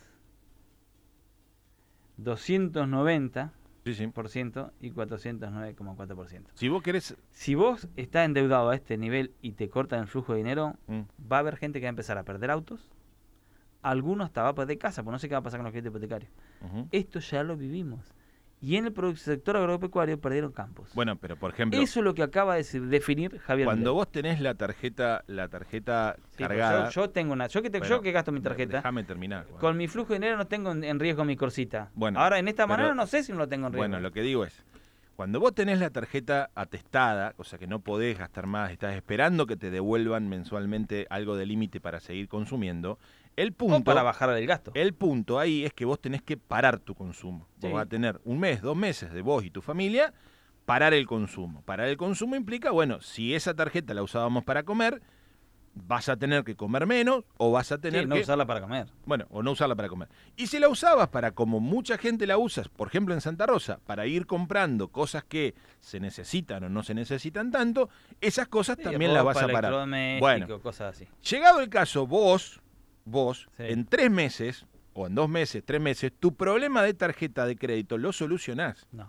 doscientos noventa Sí, sí. por ciento y cuatrocientos nueve coma cuatro por ciento. Si vos querés... Si vos estás endeudado a este nivel y te cortan el flujo de dinero, Mm. va a haber gente que va a empezar a perder autos, algunos hasta va a perder casa, porque no sé qué va a pasar con los créditos hipotecarios. Ujú. Esto ya lo vivimos. Y en el produ- sector agropecuario perdieron campos. Bueno, pero por ejemplo, Eso es lo que acaba de se- definir Javier cuando Milei. vos tenés la tarjeta, la tarjeta Sí, pero cargada... Yo, yo tengo una, yo que, te- Bueno, yo que gasto mi tarjeta, Déjame terminar, Juan. con mi flujo de dinero no tengo en, en riesgo mi corsita. Bueno, Ahora en esta pero- manera no sé si no lo tengo en riesgo. Bueno, lo que digo es, cuando vos tenés la tarjeta atestada, o sea que no podés gastar más, estás esperando que te devuelvan mensualmente algo de límite para seguir consumiendo, el O punto, para bajar el gasto. el punto ahí es que vos tenés que parar tu consumo. Sí. Vos vas a tener un mes, dos meses de vos y tu familia, parar el consumo. Parar el consumo implica, bueno, si esa tarjeta la usábamos para comer, vas a tener que comer menos o vas a tener Sí, no que... usarla para comer. Bueno, o no usarla para comer. Y si la usabas para, como mucha gente la usa, por ejemplo en Santa Rosa, para ir comprando cosas que se necesitan o no se necesitan tanto, esas cosas Sí, también las vas ropa, a parar. electrodoméstico, Bueno, cosas así. llegado el caso, vos, vos, Sí. en tres meses, o en dos meses, tres meses, tu problema de tarjeta de crédito lo solucionás. No.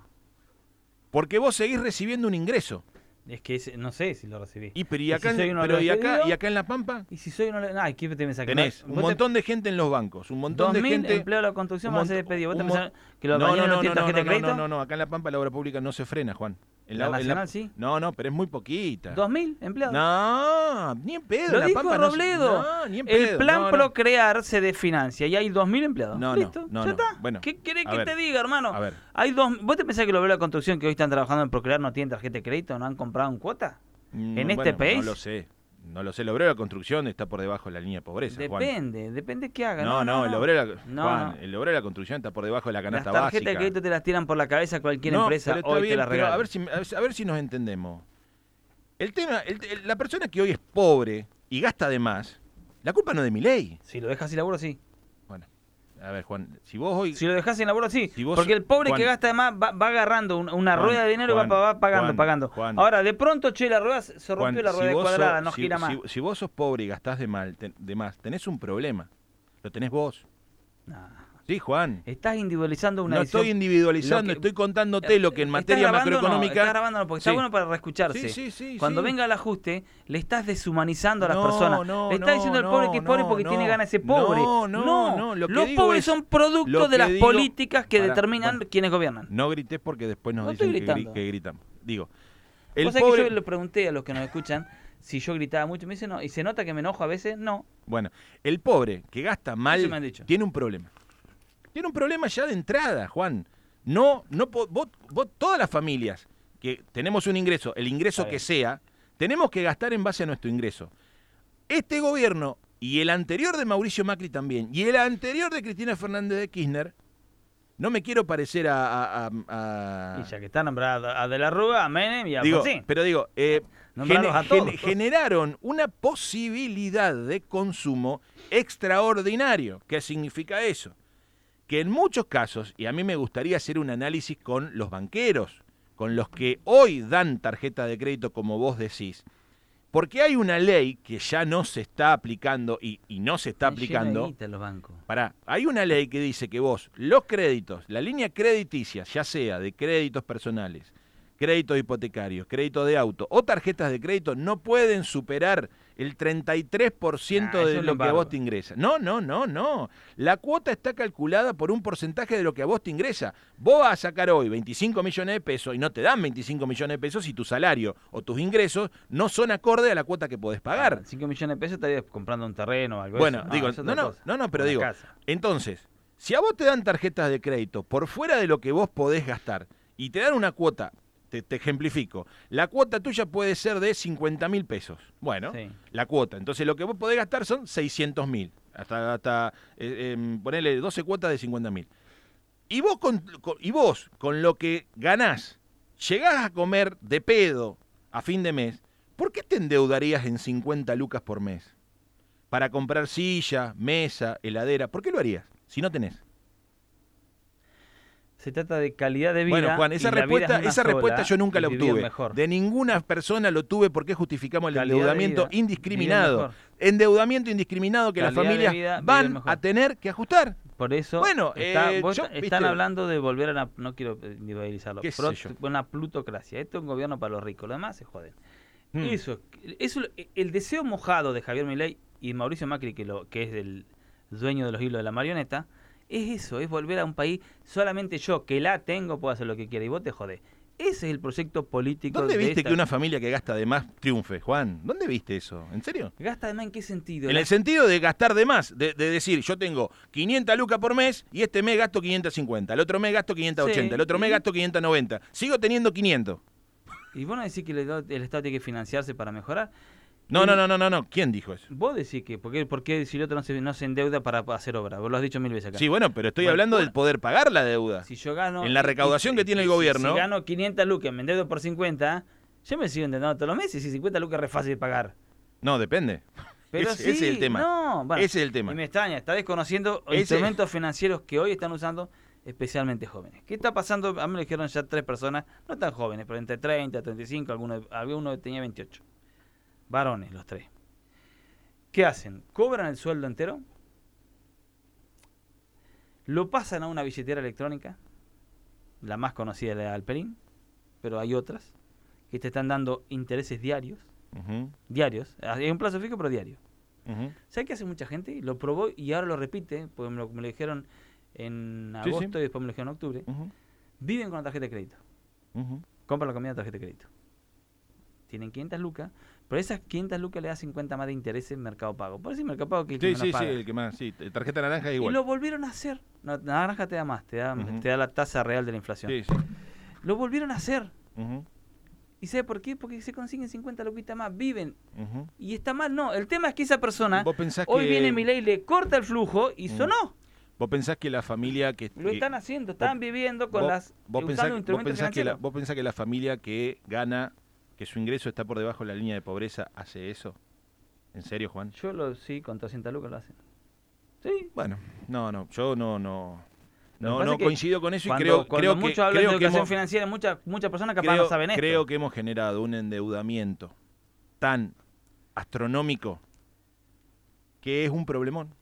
Porque vos seguís recibiendo un ingreso. Es que ese- no sé si lo recibí. Y, pero, y ¿Y acá, si soy en- uno de pero los y, acá, despedidos? y acá en La Pampa Y si soy uno... de- Ay, ¿qué te pensás? que tenés no- un vos te- montón de gente en los bancos, un montón dos de mil gente... empleados de la construcción un van a ser mont- despedidos. ¿Vos te un pensás mon- que los no, albañiles no, no, no, tienen no, tarjeta de no, crédito? no, no, no, acá en La Pampa la obra pública no se frena, Juan. En ¿La en nacional sí? No, no, pero es muy poquita. ¿dos mil empleados? No, ni en pedo. Lo La dijo Pampa no se- Robledo. No, ni en El pedo. plan no, no. Procrear se desfinancia y hay dos mil empleados. No, no, Listo, no, ya no. está. Bueno, ¿Qué querés a que ver, te diga, hermano? a ver. Hay dos... ¿Vos te pensás que los de la construcción que hoy están trabajando en Procrear no tienen tarjeta de crédito, no han comprado en cuota? Mm, ¿En este bueno, país? No lo sé. No lo sé. El obrero de la construcción está por debajo de la línea de pobreza, Juan. Depende, depende qué haga. No, no, el obrero de la, No, Juan, no. el obrero de la construcción está por debajo de la Las canasta tarjetas básica. de crédito te las tiran por la cabeza cualquier No, empresa, pero está hoy bien, te las pero regalan. a ver si a ver, si- a ver si nos entendemos. El tema, el- el- la persona que hoy es pobre y gasta de más, la culpa no es de mi ley. Si lo dejas sin laburo, sí. Bueno, a ver, Juan, si vos hoy Si lo dejas sin laburo, sí. Si vos- Porque el pobre Juan- que gasta de más va, va agarrando un- una Juan, rueda de dinero Juan, y va, va pagando, Juan, pagando. Juan. Ahora, de pronto, che, la rueda se se rompió Juan, la rueda si vos cuadrada, sos- no si- gira si- más. Si vos sos pobre y gastás de, mal, te- de más, tenés un problema. Lo tenés vos. Nah. Sí, Juan. Estás individualizando una No decisión. estoy individualizando, Lo que- estoy contándote lo que en Estás materia grabando, no, macroeconómica... estás grabando, porque está Sí. bueno para reescucharse. Sí, sí, sí, Cuando sí. venga el ajuste, le estás deshumanizando a las No, personas. no, le estás no, diciendo al no, pobre que es pobre no, porque no. tiene ganas de ser pobre. No, no, no, lo que Los digo pobres es- son lo producto de que las digo- políticas que Pará, determinan bueno. quienes gobiernan. No grites porque después nos No dicen estoy que, gri- gritando. que gritamos. Digo, el Cosa que pobre... yo le pregunté a los que nos escuchan si yo gritaba mucho. Me dicen, no. ¿Y se nota que me enojo a veces? No. Bueno, el pobre que gasta mal Eso me han dicho. tiene un problema. Tiene un problema ya de entrada, Juan. No, no, po- vos, vos, todas las familias que tenemos un ingreso, el ingreso Está que bien. sea, tenemos que gastar en base a nuestro ingreso. Este gobierno y el anterior de Mauricio Macri también, y el anterior de Cristina Fernández de Kirchner, no me quiero parecer a... a- a- a- Y ya que está nombrada a De la Rúa, a Menem y a digo, Alfonsín. pero digo, eh, Nombrarlos gene- a todos. gene- generaron una posibilidad de consumo extraordinario. ¿Qué significa eso? Que en muchos casos, y a mí me gustaría hacer un análisis con los banqueros, con los que hoy dan tarjeta de crédito como vos decís, porque hay una ley que ya no se está aplicando y, y no se está Me llena aplicando. guita los bancos. Pará, hay una ley que dice que vos, los créditos, la línea crediticia, ya sea de créditos personales, créditos hipotecarios, créditos de auto o tarjetas de crédito, no pueden superar el treinta y tres por ciento Ah, eso de es lo que a vos embargo. te ingresa. No, no, no, no. La cuota está calculada por un porcentaje de lo que a vos te ingresa. Vos vas a sacar hoy veinticinco millones de pesos y no te dan veinticinco millones de pesos si tu salario o tus ingresos no son acorde a la cuota que podés pagar. Ah, cinco millones de pesos estarías comprando un terreno o algo de Bueno, eso. digo, eso es no, otra no, cosa. no, no, pero Una digo, casa. entonces, si a vos te dan tarjetas de crédito por fuera de lo que vos podés gastar y te dan una cuota, te, te ejemplifico, la cuota tuya puede ser de cincuenta mil pesos. Bueno, Sí. la cuota. Entonces lo que vos podés gastar son seiscientos mil. Hasta, hasta eh, eh, ponele doce cuotas de cincuenta mil. Y vos con, con- y vos, con lo que ganás, llegás a comer de pedo a fin de mes, ¿por qué te endeudarías en cincuenta lucas por mes? Para comprar silla, mesa, heladera. ¿Por qué lo harías si no tenés? Se trata de calidad de vida. Bueno, Juan, esa y la vida respuesta, es una esa respuesta sola, yo nunca y la vivir obtuve. mejor. De ninguna persona lo tuve porque justificamos el Calidad de endeudamiento vida, indiscriminado. vivir mejor. Endeudamiento indiscriminado que las Calidad de familias vida, vivir van mejor. a tener que ajustar. Por eso Bueno, está- eh, vos yo, está- viste- están hablando de volver a la, no quiero individualizarlo, ¿Qué sé pro- yo? una plutocracia. Esto es un gobierno para los ricos, los demás se joden. Hmm. Eso, eso, el deseo mojado de Javier Milei y Mauricio Macri, que, lo, que es el dueño de los hilos de la marioneta, es eso, es volver a un país, solamente yo que la tengo puedo hacer lo que quiera y vos te jodés. Ese es el proyecto político. ¿Dónde de viste esta- que una familia que gasta de más triunfe, Juan? ¿Dónde viste eso? ¿En serio? ¿Gasta además en qué sentido? En La- el sentido de gastar de más, de, de decir, yo tengo quinientas lucas por mes y este mes gasto quinientas cincuenta, el otro mes gasto quinientas ochenta, Sí, el otro mes y- gasto quinientas noventa. Sigo teniendo quinientos. Y vos no decís que el, el Estado tiene que financiarse para mejorar. No, El- no, no, no, no, no. ¿Quién dijo eso? Vos decís que, ¿por qué, por qué si el otro no se, no se endeuda para hacer obra? Vos lo has dicho mil veces acá. Sí, bueno, pero estoy Bueno, hablando bueno. del poder pagar la deuda. Si yo gano... En la recaudación que tiene el si- gobierno. Si gano quinientas lucas, me endeudo por cincuenta, yo me sigo endeudando todos los meses y cincuenta lucas es re fácil de pagar. No, depende. Pero ese, sí, ese es el tema. No, bueno, Ese es el tema. Y me extraña, está desconociendo Ese- instrumentos financieros que hoy están usando especialmente jóvenes. ¿Qué está pasando? A mí me lo dijeron ya tres personas, no tan jóvenes, pero entre treinta, treinta y cinco, algunos, alguno tenía veintiocho. Varones, los tres. ¿Qué hacen? ¿Cobran el sueldo entero? ¿Lo pasan a una billetera electrónica? La más conocida es la de Alperín, pero hay otras que te están dando intereses diarios. Ujú, Diarios. Hay un plazo fijo, pero diario. ujú. ¿Sabes qué hace mucha gente? Lo probó y ahora lo repite, porque me lo, me lo dijeron en Sí, agosto sí. y después me lo dijeron en octubre. Ujú, Viven con la tarjeta de crédito. ujú. Compran la comida de tarjeta de crédito. Tienen quinientas lucas, pero esas quinientas lucas le da cincuenta más de intereses en Mercado Pago. Por eso Mercado Pago que es el Sí, que sí, menos sí, paga. el que más, sí. Tarjeta naranja es Y igual. lo volvieron a hacer. No, la naranja te da más, te da, Ujú. te da la tasa real de la inflación. Sí, sí. Lo volvieron a hacer. Ujú, ¿Y sabe por qué? Porque se consiguen cincuenta luquitas más, viven. ujú. Y está mal, no. El tema es que esa persona, ¿Vos pensás hoy que- viene Milei, le corta el flujo y Mm. sonó. ¿Vos pensás que la familia que... Lo que- están haciendo, están vos- viviendo con vos- las... vos usando pensás, vos instrumentos pensás que la, financieros. vos pensás que la familia que gana, que su ingreso está por debajo de la línea de pobreza, hace eso? ¿En serio, Juan? Yo lo sí, con trescientas lucas lo hacen. Sí. Bueno, no, no, yo no, no, Lo que no, pasa no es que coincido con eso y Cuando, creo, cuando creo que, muchos hablan creo de que educación hemos, financiera, muchas muchas personas capaz creo, no saben esto. creo que hemos generado un endeudamiento tan astronómico que es un problemón.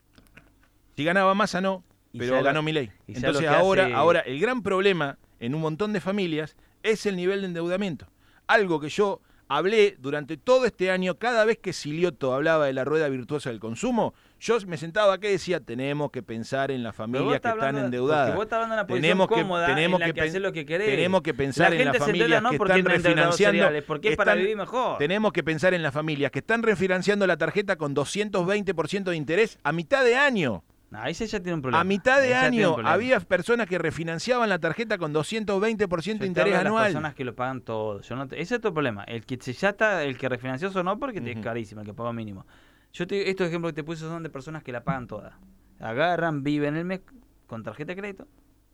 Si ganaba Massa no, Y pero ya ganó lo- Milei. y ya lo Entonces que ahora, hace- ahora el gran problema en un montón de familias es el nivel de endeudamiento. Algo que yo hablé durante todo este año, cada vez que Silioto hablaba de la rueda virtuosa del consumo, yo me sentaba acá y decía, tenemos que pensar en las Pero vos familias que estás están hablando- endeudadas. porque vos estás hablando de una posición Tenemos que, cómoda tenemos en la que, que pen- hacer lo que querés. tenemos que pensar La en las gente se endeuda familias no que porque están tiene endeudados refinanciando. cereales, porque es que para están- vivir mejor. Tenemos que pensar en las familias que están refinanciando la tarjeta con doscientos veinte por ciento de interés a mitad de año. No, ahí ya tiene un problema. A mitad Ahí de ya tiene un año problema. había personas que refinanciaban la tarjeta con doscientos veinte por ciento de Yo te interés hablo de anual. Las personas que lo pagan todo. Yo no te- ese es otro problema. El que se ya está, el que refinanció eso no porque te es Ujú. carísimo, el que pagó mínimo. Yo te, estos ejemplos que te puse son de personas que la pagan toda. Agarran, viven el mes con tarjeta de crédito,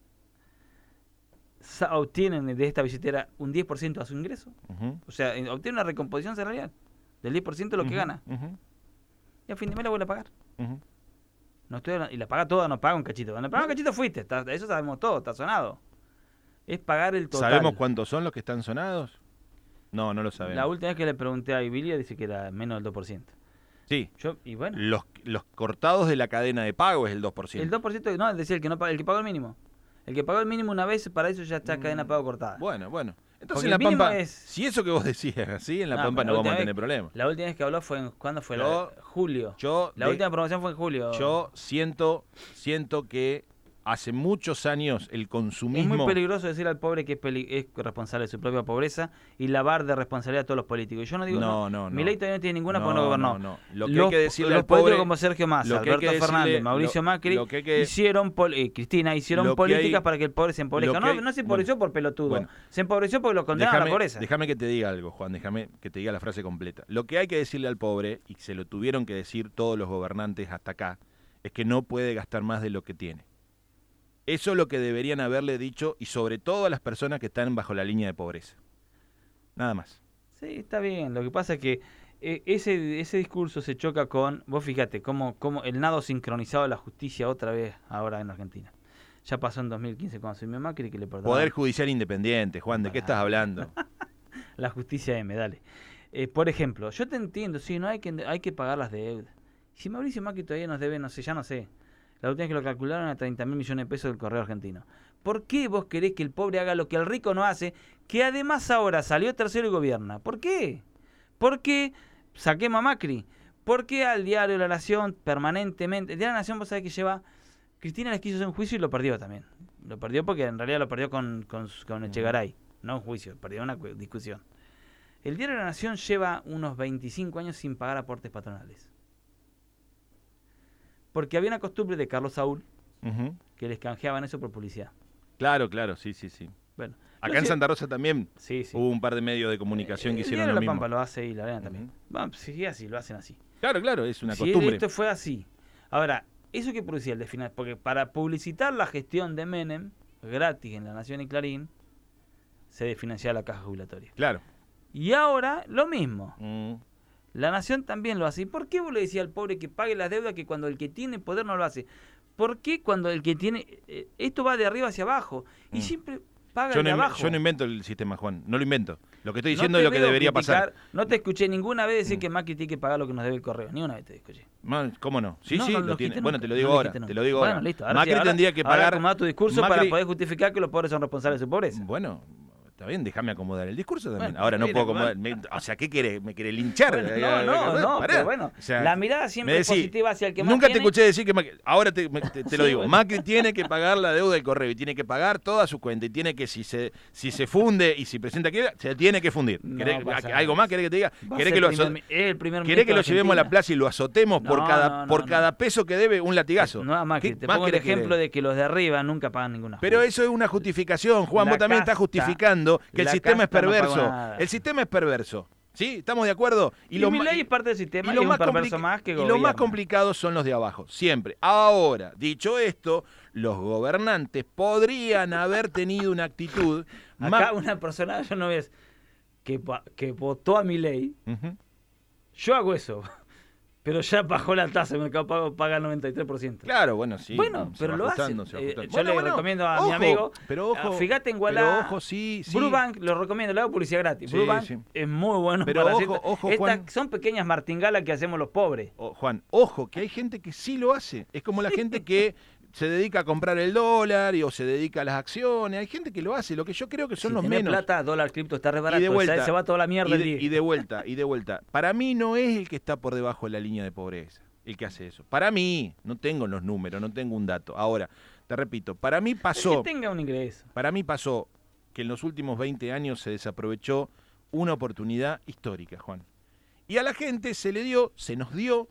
sa- obtienen de esta billetera un diez por ciento a su ingreso. Ujú, O sea, eh, obtienen una recomposición salarial del diez por ciento de lo que ujú, gana. ujú, Y a fin de mes la vuelve a pagar. ujú. No estoy hablando- y la paga toda, no paga un cachito. Cuando paga un cachito fuiste, está- eso sabemos todo, está sonado. Es pagar el total. ¿Sabemos cuántos son los que están sonados? No, no lo sabemos. La última vez que le pregunté a Ibilia dice que era menos del dos por ciento. Sí, Yo, y bueno, los, los cortados de la cadena de pago es el dos por ciento. el dos por ciento, no, decía el que no paga, el que pagó el mínimo. El que pagó el mínimo una vez, para eso ya está cadena de pago cortada. Bueno, bueno. Entonces Porque en La el mínimo Pampa, es- si eso que vos decías es así, en La No, Pampa pero no la vamos a última tener vez- problemas. La última vez que habló fue en, ¿cuándo fue? Yo- la, julio. Yo, La de- última promoción fue en julio. yo siento, siento que hace muchos años el Es consumismo... muy peligroso decir al pobre que es, peli- es responsable de su propia pobreza y lavar de responsabilidad a todos los políticos. Yo no digo No, no. no, no. Milei todavía no tiene ninguna porque No, no gobernó. no, no. Lo que los, hay que decirle los al pobre- políticos como Sergio Massa, lo que hay Alberto que decirle- Fernández, Mauricio lo- Macri, lo que hay que- hicieron, pol- eh, Cristina, hicieron lo que políticas hay- para que el pobre se empobrezca. lo que No, hay- no se empobreció bueno, por pelotudo. bueno. Se empobreció porque lo condenaron a la Déjame, pobreza. déjame que te diga algo, Juan, déjame que te diga la frase completa. Lo que hay que decirle al pobre, y se lo tuvieron que decir todos los gobernantes hasta acá, es que no puede gastar más de lo que tiene. Eso es lo que deberían haberle dicho, y sobre todo a las personas que están bajo la línea de pobreza. Nada más. Sí, está bien. Lo que pasa es que eh, ese, ese discurso se choca con, vos fíjate, cómo, cómo el nado sincronizado de la justicia otra vez ahora en Argentina. Ya pasó en dos mil quince cuando asumió Macri que le perdonaron. Poder Judicial Independiente, Juan, ¿de qué estás hablando? La justicia M, dale. Eh, por ejemplo, yo te entiendo, sí, no hay que hay que pagar las deudas. Si Mauricio Macri todavía nos debe, no sé, ya no sé. La última vez que lo calcularon a treinta mil millones de pesos del correo argentino. ¿Por qué vos querés que el pobre haga lo que el rico no hace? Que además ahora salió tercero y gobierna. ¿Por qué? ¿Por qué saquemos a Macri? ¿Por qué al diario La Nación permanentemente? El diario La Nación, vos sabés que lleva... Cristina les quiso hacer un juicio y lo perdió también. Lo perdió porque en realidad lo perdió con, con, con Echegaray. No un juicio, perdió una cu- discusión. El diario La Nación lleva unos veinticinco años sin pagar aportes patronales. Porque había una costumbre de Carlos Saúl Ujú. que les canjeaban eso por publicidad. Claro, claro, sí, sí, sí. Bueno, Acá yo en sé- Santa Rosa también sí, sí. hubo un par de medios de comunicación Eh, que el hicieron diario lo La mismo. Pampa lo hace y la Arena también. Ujú. Bueno, sí, así, lo hacen así. Claro, claro, es una Si costumbre. esto fue así. Ahora, ¿eso qué producía el de final? Porque para publicitar la gestión de Menem, gratis en La Nación y Clarín, se desfinanciaba la caja jubilatoria. Claro. Y ahora, lo mismo. Mm. La Nación también lo hace. ¿Y por qué vos le decías al pobre que pague las deudas que cuando el que tiene poder no lo hace? ¿Por qué cuando el que tiene... eh, esto va de arriba hacia abajo? Y Mm. siempre paga Yo el no, de inve- abajo. yo no invento el sistema, Juan. No lo invento. Lo que estoy No diciendo te es lo que veo debería criticar, pasar. No te escuché ninguna vez decir Mm. que Macri tiene que pagar lo que nos debe el correo. Ni una vez te escuché. Man, ¿cómo no? Sí, No, sí, no lo lo tiene. dijiste Bueno, nunca, te lo no digo lo ahora. dijiste nunca. Te lo digo Bueno, ahora. listo. Ahora Macri sí, ahora- tendría que ahora pagar. acomodá tu discurso para Macri- poder justificar que los pobres son responsables de su pobreza. Bueno, está bien, déjame acomodar el discurso también. Bueno, Ahora no sí, puedo acomodar. acomodar. me- o sea, ¿qué querés? ¿Me querés linchar? Bueno, no, no, no, Pará. pero bueno, O sea, la mirada siempre me es decís, positiva hacia el que más Nunca te tiene. escuché decir que Macri- ahora te, me- te- te lo Sí, digo. bueno. Macri tiene que pagar la deuda del correo y tiene que pagar toda su cuenta y tiene que si se si se funde y si presenta que se tiene que fundir. No ¿Querés- pasa algo nada. más querés que te diga? Va a ¿Querés ser que lo primer azo- mi- es el primer ¿Querés que ministro lo de llevemos a la Argentina. plaza y lo azotemos por No, cada no, no, por no. cada peso que debe un latigazo? No, Macri, ¿Qué te más pongo el querés que ejemplo dé? de que los de arriba nunca pagan ninguna Pero justa. eso es una justificación, Juan. La Vos también estás casta- justificando que el la sistema es casta no pagó perverso. nada. El sistema es perverso. ¿Sí? ¿Estamos de acuerdo? Y, lo ma- Milei es parte del sistema y, y lo es un más perverso compli- más que y lo más gobierna. complicado son los de abajo, siempre. Ahora, dicho esto, los gobernantes podrían haber tenido una actitud Acá más... una persona, yo no ves, que, pa- que votó a Milei, Ujú. yo hago eso. Pero ya bajó la tasa, el mercado pago paga el noventa y tres por ciento. Claro, bueno, sí. Bueno, se pero va lo ajustando, hacen. se va Eh, ajustando. yo Bueno, le bueno, recomiendo a ojo, mi amigo, pero ojo, ah, fíjate en pero Wallah, ojo, sí, sí. Brubank, lo recomiendo, le hago publicidad gratis. Sí, Brubank sí. es muy bueno Pero para ojo, hacer- ojo, Estas Juan. son pequeñas martingalas que hacemos los pobres. O- Juan, ojo, que hay gente que sí lo hace. Es como la gente que se dedica a comprar el dólar y, o se dedica a las acciones. Hay gente que lo hace. Lo que yo creo que son si los tenés menos. plata, dólar, cripto está re barato. y de vuelta, ¿sabes? Se va toda la mierda y el de, día. y de vuelta, y de vuelta. Para mí no es el que está por debajo de la línea de pobreza el que hace eso. Para mí, no tengo los números, no tengo un dato. Ahora, te repito, para mí pasó, Que tenga un ingreso. para mí pasó que en los últimos veinte años se desaprovechó una oportunidad histórica, Juan. Y a la gente se le dio, se nos dio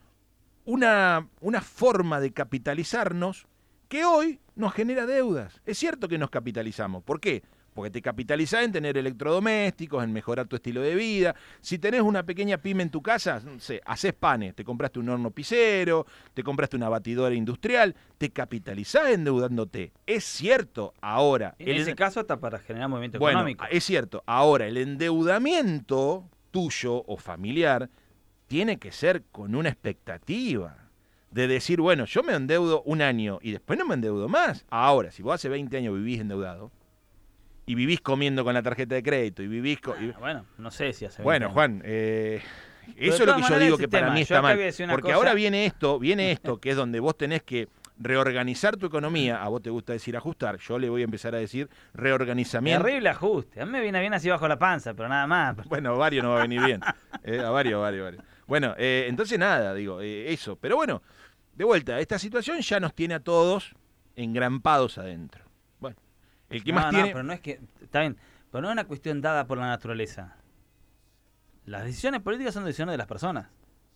una, una forma de capitalizarnos que hoy nos genera deudas. Es cierto que nos capitalizamos. ¿Por qué? Porque te capitalizás en tener electrodomésticos, en mejorar tu estilo de vida. Si tenés una pequeña pyme en tu casa, no sé, haces panes, te compraste un horno pisero, te compraste una batidora industrial, te capitalizás endeudándote. Es cierto, ahora... En el- ese caso, hasta para generar movimiento bueno, económico. es cierto. Ahora, el endeudamiento tuyo o familiar tiene que ser con una expectativa de decir, bueno, yo me endeudo un año y después no me endeudo más. Ahora, si vos hace veinte años vivís endeudado y vivís comiendo con la tarjeta de crédito y vivís... co- y- Ah, bueno, no sé si hace bueno, veinte Juan, eh, de eso es lo todas que yo maneras, digo el que para sistema, mí yo está acá mal. voy a decir una Porque cosa. ahora viene esto, viene esto, que es donde vos tenés que reorganizar tu economía, a vos te gusta decir ajustar, yo le voy a empezar a decir reorganizamiento. Terrible ajuste. A mí me viene bien así bajo la panza, pero nada más. Bueno, a varios no va a venir bien. Eh, a varios, varios, varios. Bueno, eh, entonces nada, digo, eh, eso. Pero bueno, de vuelta, esta situación ya nos tiene a todos engrampados adentro. Bueno, el que no, más no, tiene... pero no es que... Está bien, pero no es una cuestión dada por la naturaleza. Las decisiones políticas son decisiones de las personas.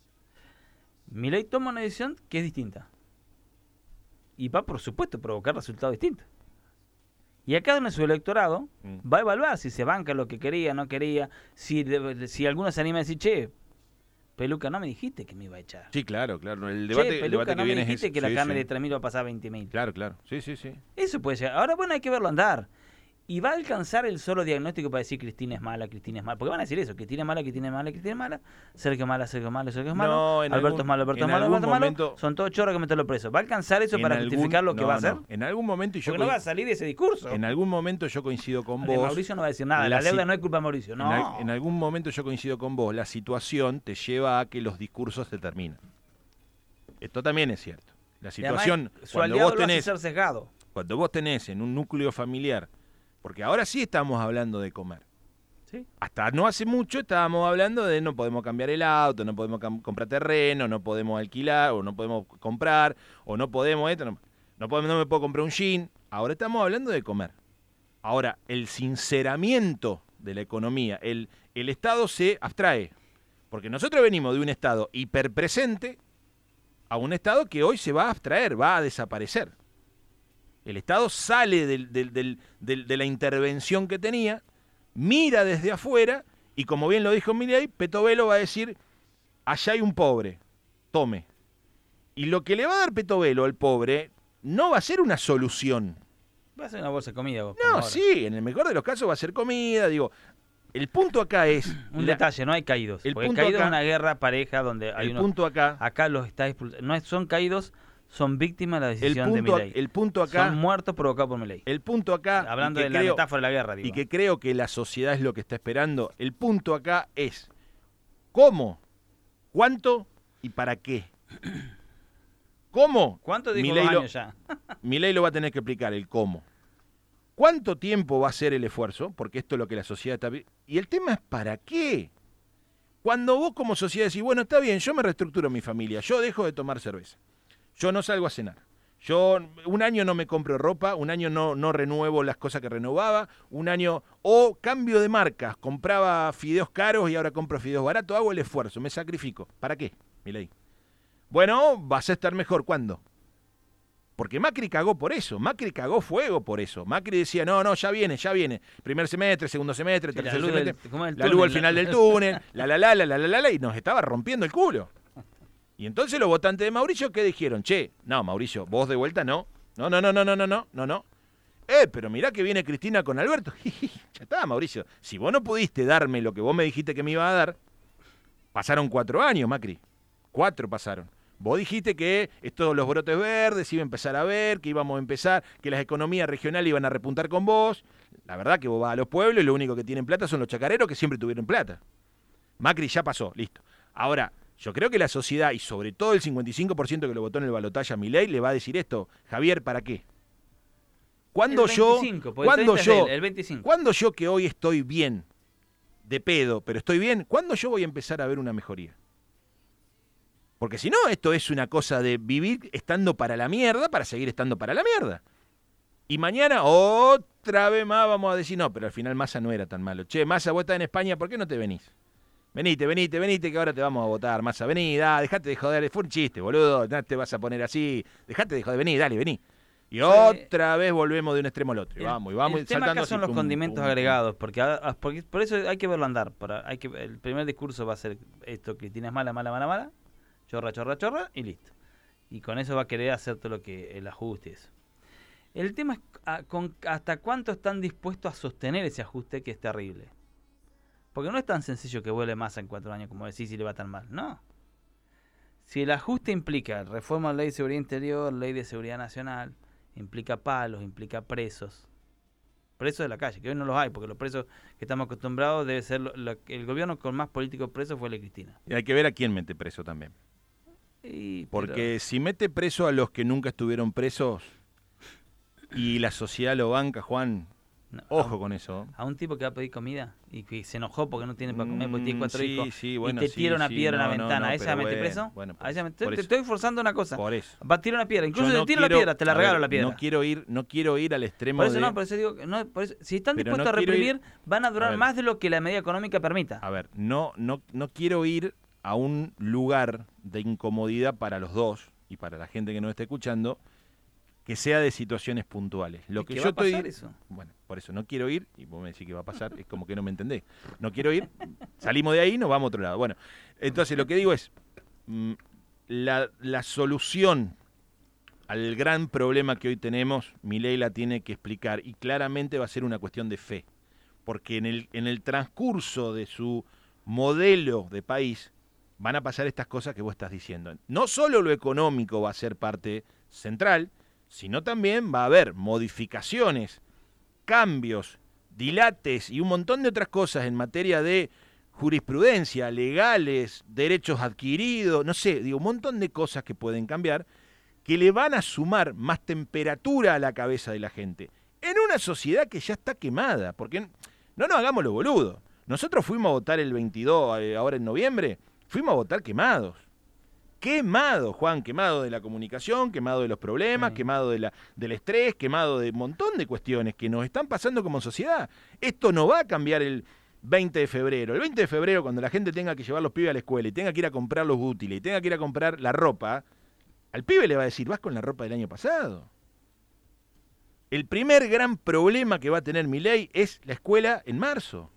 Milei toma una decisión que es distinta. Y va, por supuesto, a provocar resultados distintos. Y a cada uno de su electorado mm. va a evaluar si se banca lo que quería, no quería, si, si alguno se anima a decir, che, Peluca, no me dijiste que me iba a echar. Sí, claro, claro. El debate, che, Peluca, el debate no que me viene dijiste es que la sí, carne sí. de tres mil va a pasar a veinte mil. Claro, claro. Sí, sí, sí. Eso puede ser. Ahora, bueno, hay que verlo andar. Y va a alcanzar el solo diagnóstico para decir Cristina es mala, Cristina es mala. Porque van a decir eso, Cristina es mala, Cristina es mala, Cristina es mala, Sergio es mala, Sergio es malo, Sergio es malo, no, Alberto algún, es malo, Alberto es malo, Alberto es malo. Son todos chorros que meterlo preso. ¿Va a alcanzar eso para algún, justificar lo que no, va a hacer? No. En algún momento... Y yo Porque no va a salir de ese discurso. En algún momento yo coincido con vos. Mauricio no va a decir nada, la, la deuda no es culpa de Mauricio, no. En, al, en algún momento yo coincido con vos. La situación te lleva a que los discursos se terminan. Esto también es cierto. La situación, además, cuando vos tenés, ser sesgado. cuando vos tenés en un núcleo familiar, porque ahora sí estamos hablando de comer. ¿Sí? Hasta no hace mucho estábamos hablando de no podemos cambiar el auto, no podemos comprar terreno, no podemos alquilar, o no podemos comprar, o no podemos esto, no, no, podemos, no me puedo comprar un jean. Ahora estamos hablando de comer. Ahora, el sinceramiento de la economía, el, el Estado se abstrae. Porque nosotros venimos de un Estado hiperpresente a un Estado que hoy se va a abstraer, va a desaparecer. El Estado sale del, del, del, del, de la intervención que tenía, mira desde afuera, y como bien lo dijo Milei, Petovelo va a decir, allá hay un pobre, tome. Y lo que le va a dar Petovelo al pobre no va a ser una solución. Va a ser una bolsa de comida. Vos, no, sí, en el mejor de los casos va a ser comida, digo... El punto acá es... Un la, detalle, no hay caídos. El porque punto caídos acá, es una guerra pareja donde hay el unos... punto acá... Acá los está expulsando. No es, son caídos, son víctimas de la decisión el punto, de Milei. El punto acá... Son muertos provocados por Milei. El punto acá... Hablando de creo, la metáfora de la guerra, digo. Y que creo que la sociedad es lo que está esperando. El punto acá es... ¿Cómo? ¿Cuánto? ¿Y para qué? ¿Cómo? ¿Cuánto dijo Milei dos lo, años ya? Milei lo va a tener que explicar, el cómo. ¿Cuánto tiempo va a ser el esfuerzo? Porque esto es lo que la sociedad está... Y el tema es ¿para qué? Cuando vos como sociedad decís, bueno, está bien, yo me reestructuro mi familia, yo dejo de tomar cerveza, yo no salgo a cenar, yo un año no me compro ropa, un año no, no renuevo las cosas que renovaba, un año... O cambio de marcas, compraba fideos caros y ahora compro fideos baratos, hago el esfuerzo, me sacrifico. ¿Para qué, Milei? Bueno, vas a estar mejor, ¿cuándo? Porque Macri cagó por eso, Macri cagó fuego por eso. Macri decía, no, no, ya viene, ya viene. Primer semestre, segundo semestre, sí, tercer semestre, del, la luz al final la... del túnel, la la la la la la la la, y nos estaba rompiendo el culo. Y entonces los votantes de Mauricio, ¿qué dijeron? Che, no, Mauricio, vos de vuelta no. No, no, no, no, no, no, no, no, no. Eh, pero mirá que viene Cristina con Alberto. Ya está, Mauricio. Si vos no pudiste darme lo que vos me dijiste que me iba a dar, pasaron cuatro años, Macri. Cuatro pasaron. Vos dijiste que estos los brotes verdes iba a empezar a ver, que íbamos a empezar, que las economías regionales iban a repuntar con vos. La verdad que vos vas a los pueblos y lo único que tienen plata son los chacareros que siempre tuvieron plata. Macri ya pasó, listo. Ahora, yo creo que la sociedad, y sobre todo el cincuenta y cinco por ciento que lo votó en el balotaje a Milei, le va a decir esto. Javier, ¿para qué? ¿Cuándo el yo, veinticinco, cuando yo, el veinticinco. cuando yo que hoy estoy bien, de pedo, pero estoy bien, ¿cuándo yo voy a empezar a ver una mejoría? Porque si no, esto es una cosa de vivir estando para la mierda para seguir estando para la mierda. Y mañana otra vez más vamos a decir, no, pero al final Massa no era tan malo. Che, Massa, vos estás en España, ¿por qué no te venís? Venite, venite, venite, que ahora te vamos a votar, Massa. Vení, da, dejate de joder, fue un chiste, boludo, no te vas a poner así. Dejate de joder, vení, dale, vení. Y sí, otra vez volvemos de un extremo al otro. Y el, vamos, y vamos el tema saltando acá son así, los pum, condimentos pum, pum, agregados, porque, porque por eso hay que verlo andar. Para, hay que, el primer discurso va a ser esto, Cristina es mala, mala, mala, mala. Chorra, chorra, chorra, y listo. Y con eso va a querer hacer todo lo que el ajuste es. El tema es a, con, hasta cuánto están dispuestos a sostener ese ajuste que es terrible. Porque no es tan sencillo que vuele Massa en cuatro años como decís si le va tan mal. No. Si el ajuste implica reforma de la ley de seguridad interior, ley de seguridad nacional, implica palos, implica presos. Presos de la calle, que hoy no los hay, porque los presos que estamos acostumbrados debe ser lo, lo, el gobierno con más políticos presos fue el de Cristina. Y hay que ver a quién mete preso también. Y, pero- Porque si mete preso a los que nunca estuvieron presos y la sociedad lo banca, Juan, no, ojo a, con eso. a un tipo que va a pedir comida y que se enojó porque no tiene para comer, porque tiene Mm, cuatro sí, hijos, sí, bueno, y te sí, tira una sí, piedra en no, la no, ventana, no, ¿a esa pero mete bueno, preso? bueno, por ¿A esa eso, mete- por te eso. estoy forzando una cosa. Por eso. Va a tirar una piedra, incluso Yo si no te tira la quiero- piedra, te la a regalo ver, la piedra. No quiero ir, no quiero ir al extremo Por eso de... no, por eso digo, que no, por eso- si están Pero dispuestos no a quiero ir- reprimir, van a a durar ver. más de lo que la medida económica permita. A ver, no, no, no quiero ir a un lugar de incomodidad para los dos y para la gente que nos está escuchando que sea de situaciones puntuales. Lo Es que que yo va a pasar estoy... eso. Bueno, por eso no quiero ir, y vos me decís que va a pasar, es como que no me entendés. No quiero ir, salimos de ahí y nos vamos a otro lado. Bueno, entonces lo que digo es, mm, la, la solución al gran problema que hoy tenemos, Milei la tiene que explicar, y claramente va a ser una cuestión de fe. Porque en el, en el transcurso de su modelo de país van a pasar estas cosas que vos estás diciendo. No solo lo económico va a ser parte central, sino también va a haber modificaciones, cambios, dilates y un montón de otras cosas en materia de jurisprudencia, legales, derechos adquiridos, no sé, digo, un montón de cosas que pueden cambiar, que le van a sumar más temperatura a la cabeza de la gente. En una sociedad que ya está quemada, porque no nos hagamos los boludos. Nosotros fuimos a votar el veintidós, eh, ahora en noviembre, fuimos a votar quemados. Quemado, Juan, quemado de la comunicación, quemado de los problemas, Sí. quemado de la, del estrés, quemado de un montón de cuestiones que nos están pasando como sociedad. Esto no va a cambiar el veinte de febrero. El veinte de febrero, cuando la gente tenga que llevar los pibes a la escuela y tenga que ir a comprar los útiles y tenga que ir a comprar la ropa, al pibe le va a decir, vas con la ropa del año pasado. El primer gran problema que va a tener Milei es la escuela en marzo.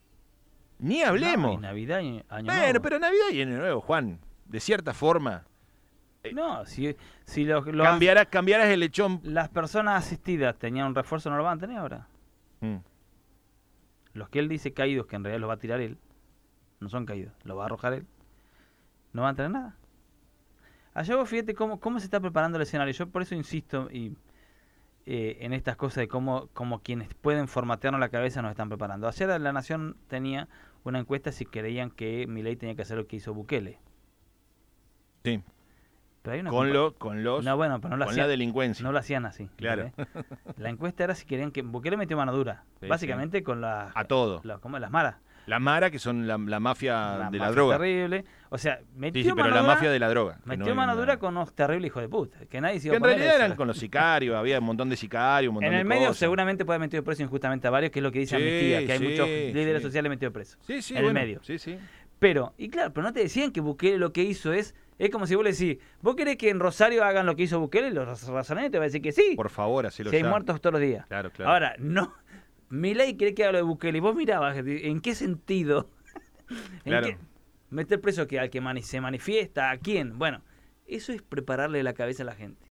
Ni hablemos. No, y Navidad y Año Bueno, Nuevo. pero Navidad y Año Nuevo, Juan, de cierta forma, No, si, si los, los- cambiarás, cambiarás el lechón. las personas asistidas tenían un refuerzo, no lo van a tener ahora. Mm. Los que él dice caídos, que en realidad los va a tirar él, no son caídos, los va a arrojar él, no van a tener nada. Allá vos fíjate cómo, cómo se está preparando el escenario. Yo por eso insisto y, eh, en estas cosas de cómo, cómo quienes pueden formatearnos la cabeza nos están preparando. Ayer La Nación tenía una encuesta si creían que Milei tenía que hacer lo que hizo Bukele. Sí, Pero hay una con, compa- lo, con, los, No, bueno, pero no lo con hacían, la delincuencia. no lo hacían así. Claro. ¿entendés? La encuesta era si querían que... Bukele metió mano dura, Sí, básicamente con las... A todo. la- ¿cómo es? Las maras. La Mara, que son la, la mafia La de la mafia droga. terrible. O sea, metió Sí, sí, pero mano la dura, mafia de la droga. que metió no hay mano nada. dura con unos terribles hijos de puta. Que nadie se iba Que a en poner realidad eso. eran con los sicarios, había un montón de sicarios, un montón En de el medio cosas. seguramente puede haber metido preso injustamente a varios, que es lo que dice Sí, Amnistía, que hay sí, muchos líderes sí. sociales metidos presos. Sí, sí, en el bueno, medio. Sí, sí. Pero, y claro, pero no te decían que Bukele lo que hizo es... Es como si vos le decís, ¿vos querés que en Rosario hagan lo que hizo Bukele? Los rosarios te van a decir que sí. Por favor, hacelo Si hay ya. muertos todos los días. Claro, claro. Ahora, no. Milei quiere que hable de Bukele. Y vos mirabas, ¿en qué sentido? ¿En Claro. qué? Meter preso que al que mani- se manifiesta, ¿a quién? Bueno, eso es prepararle la cabeza a la gente.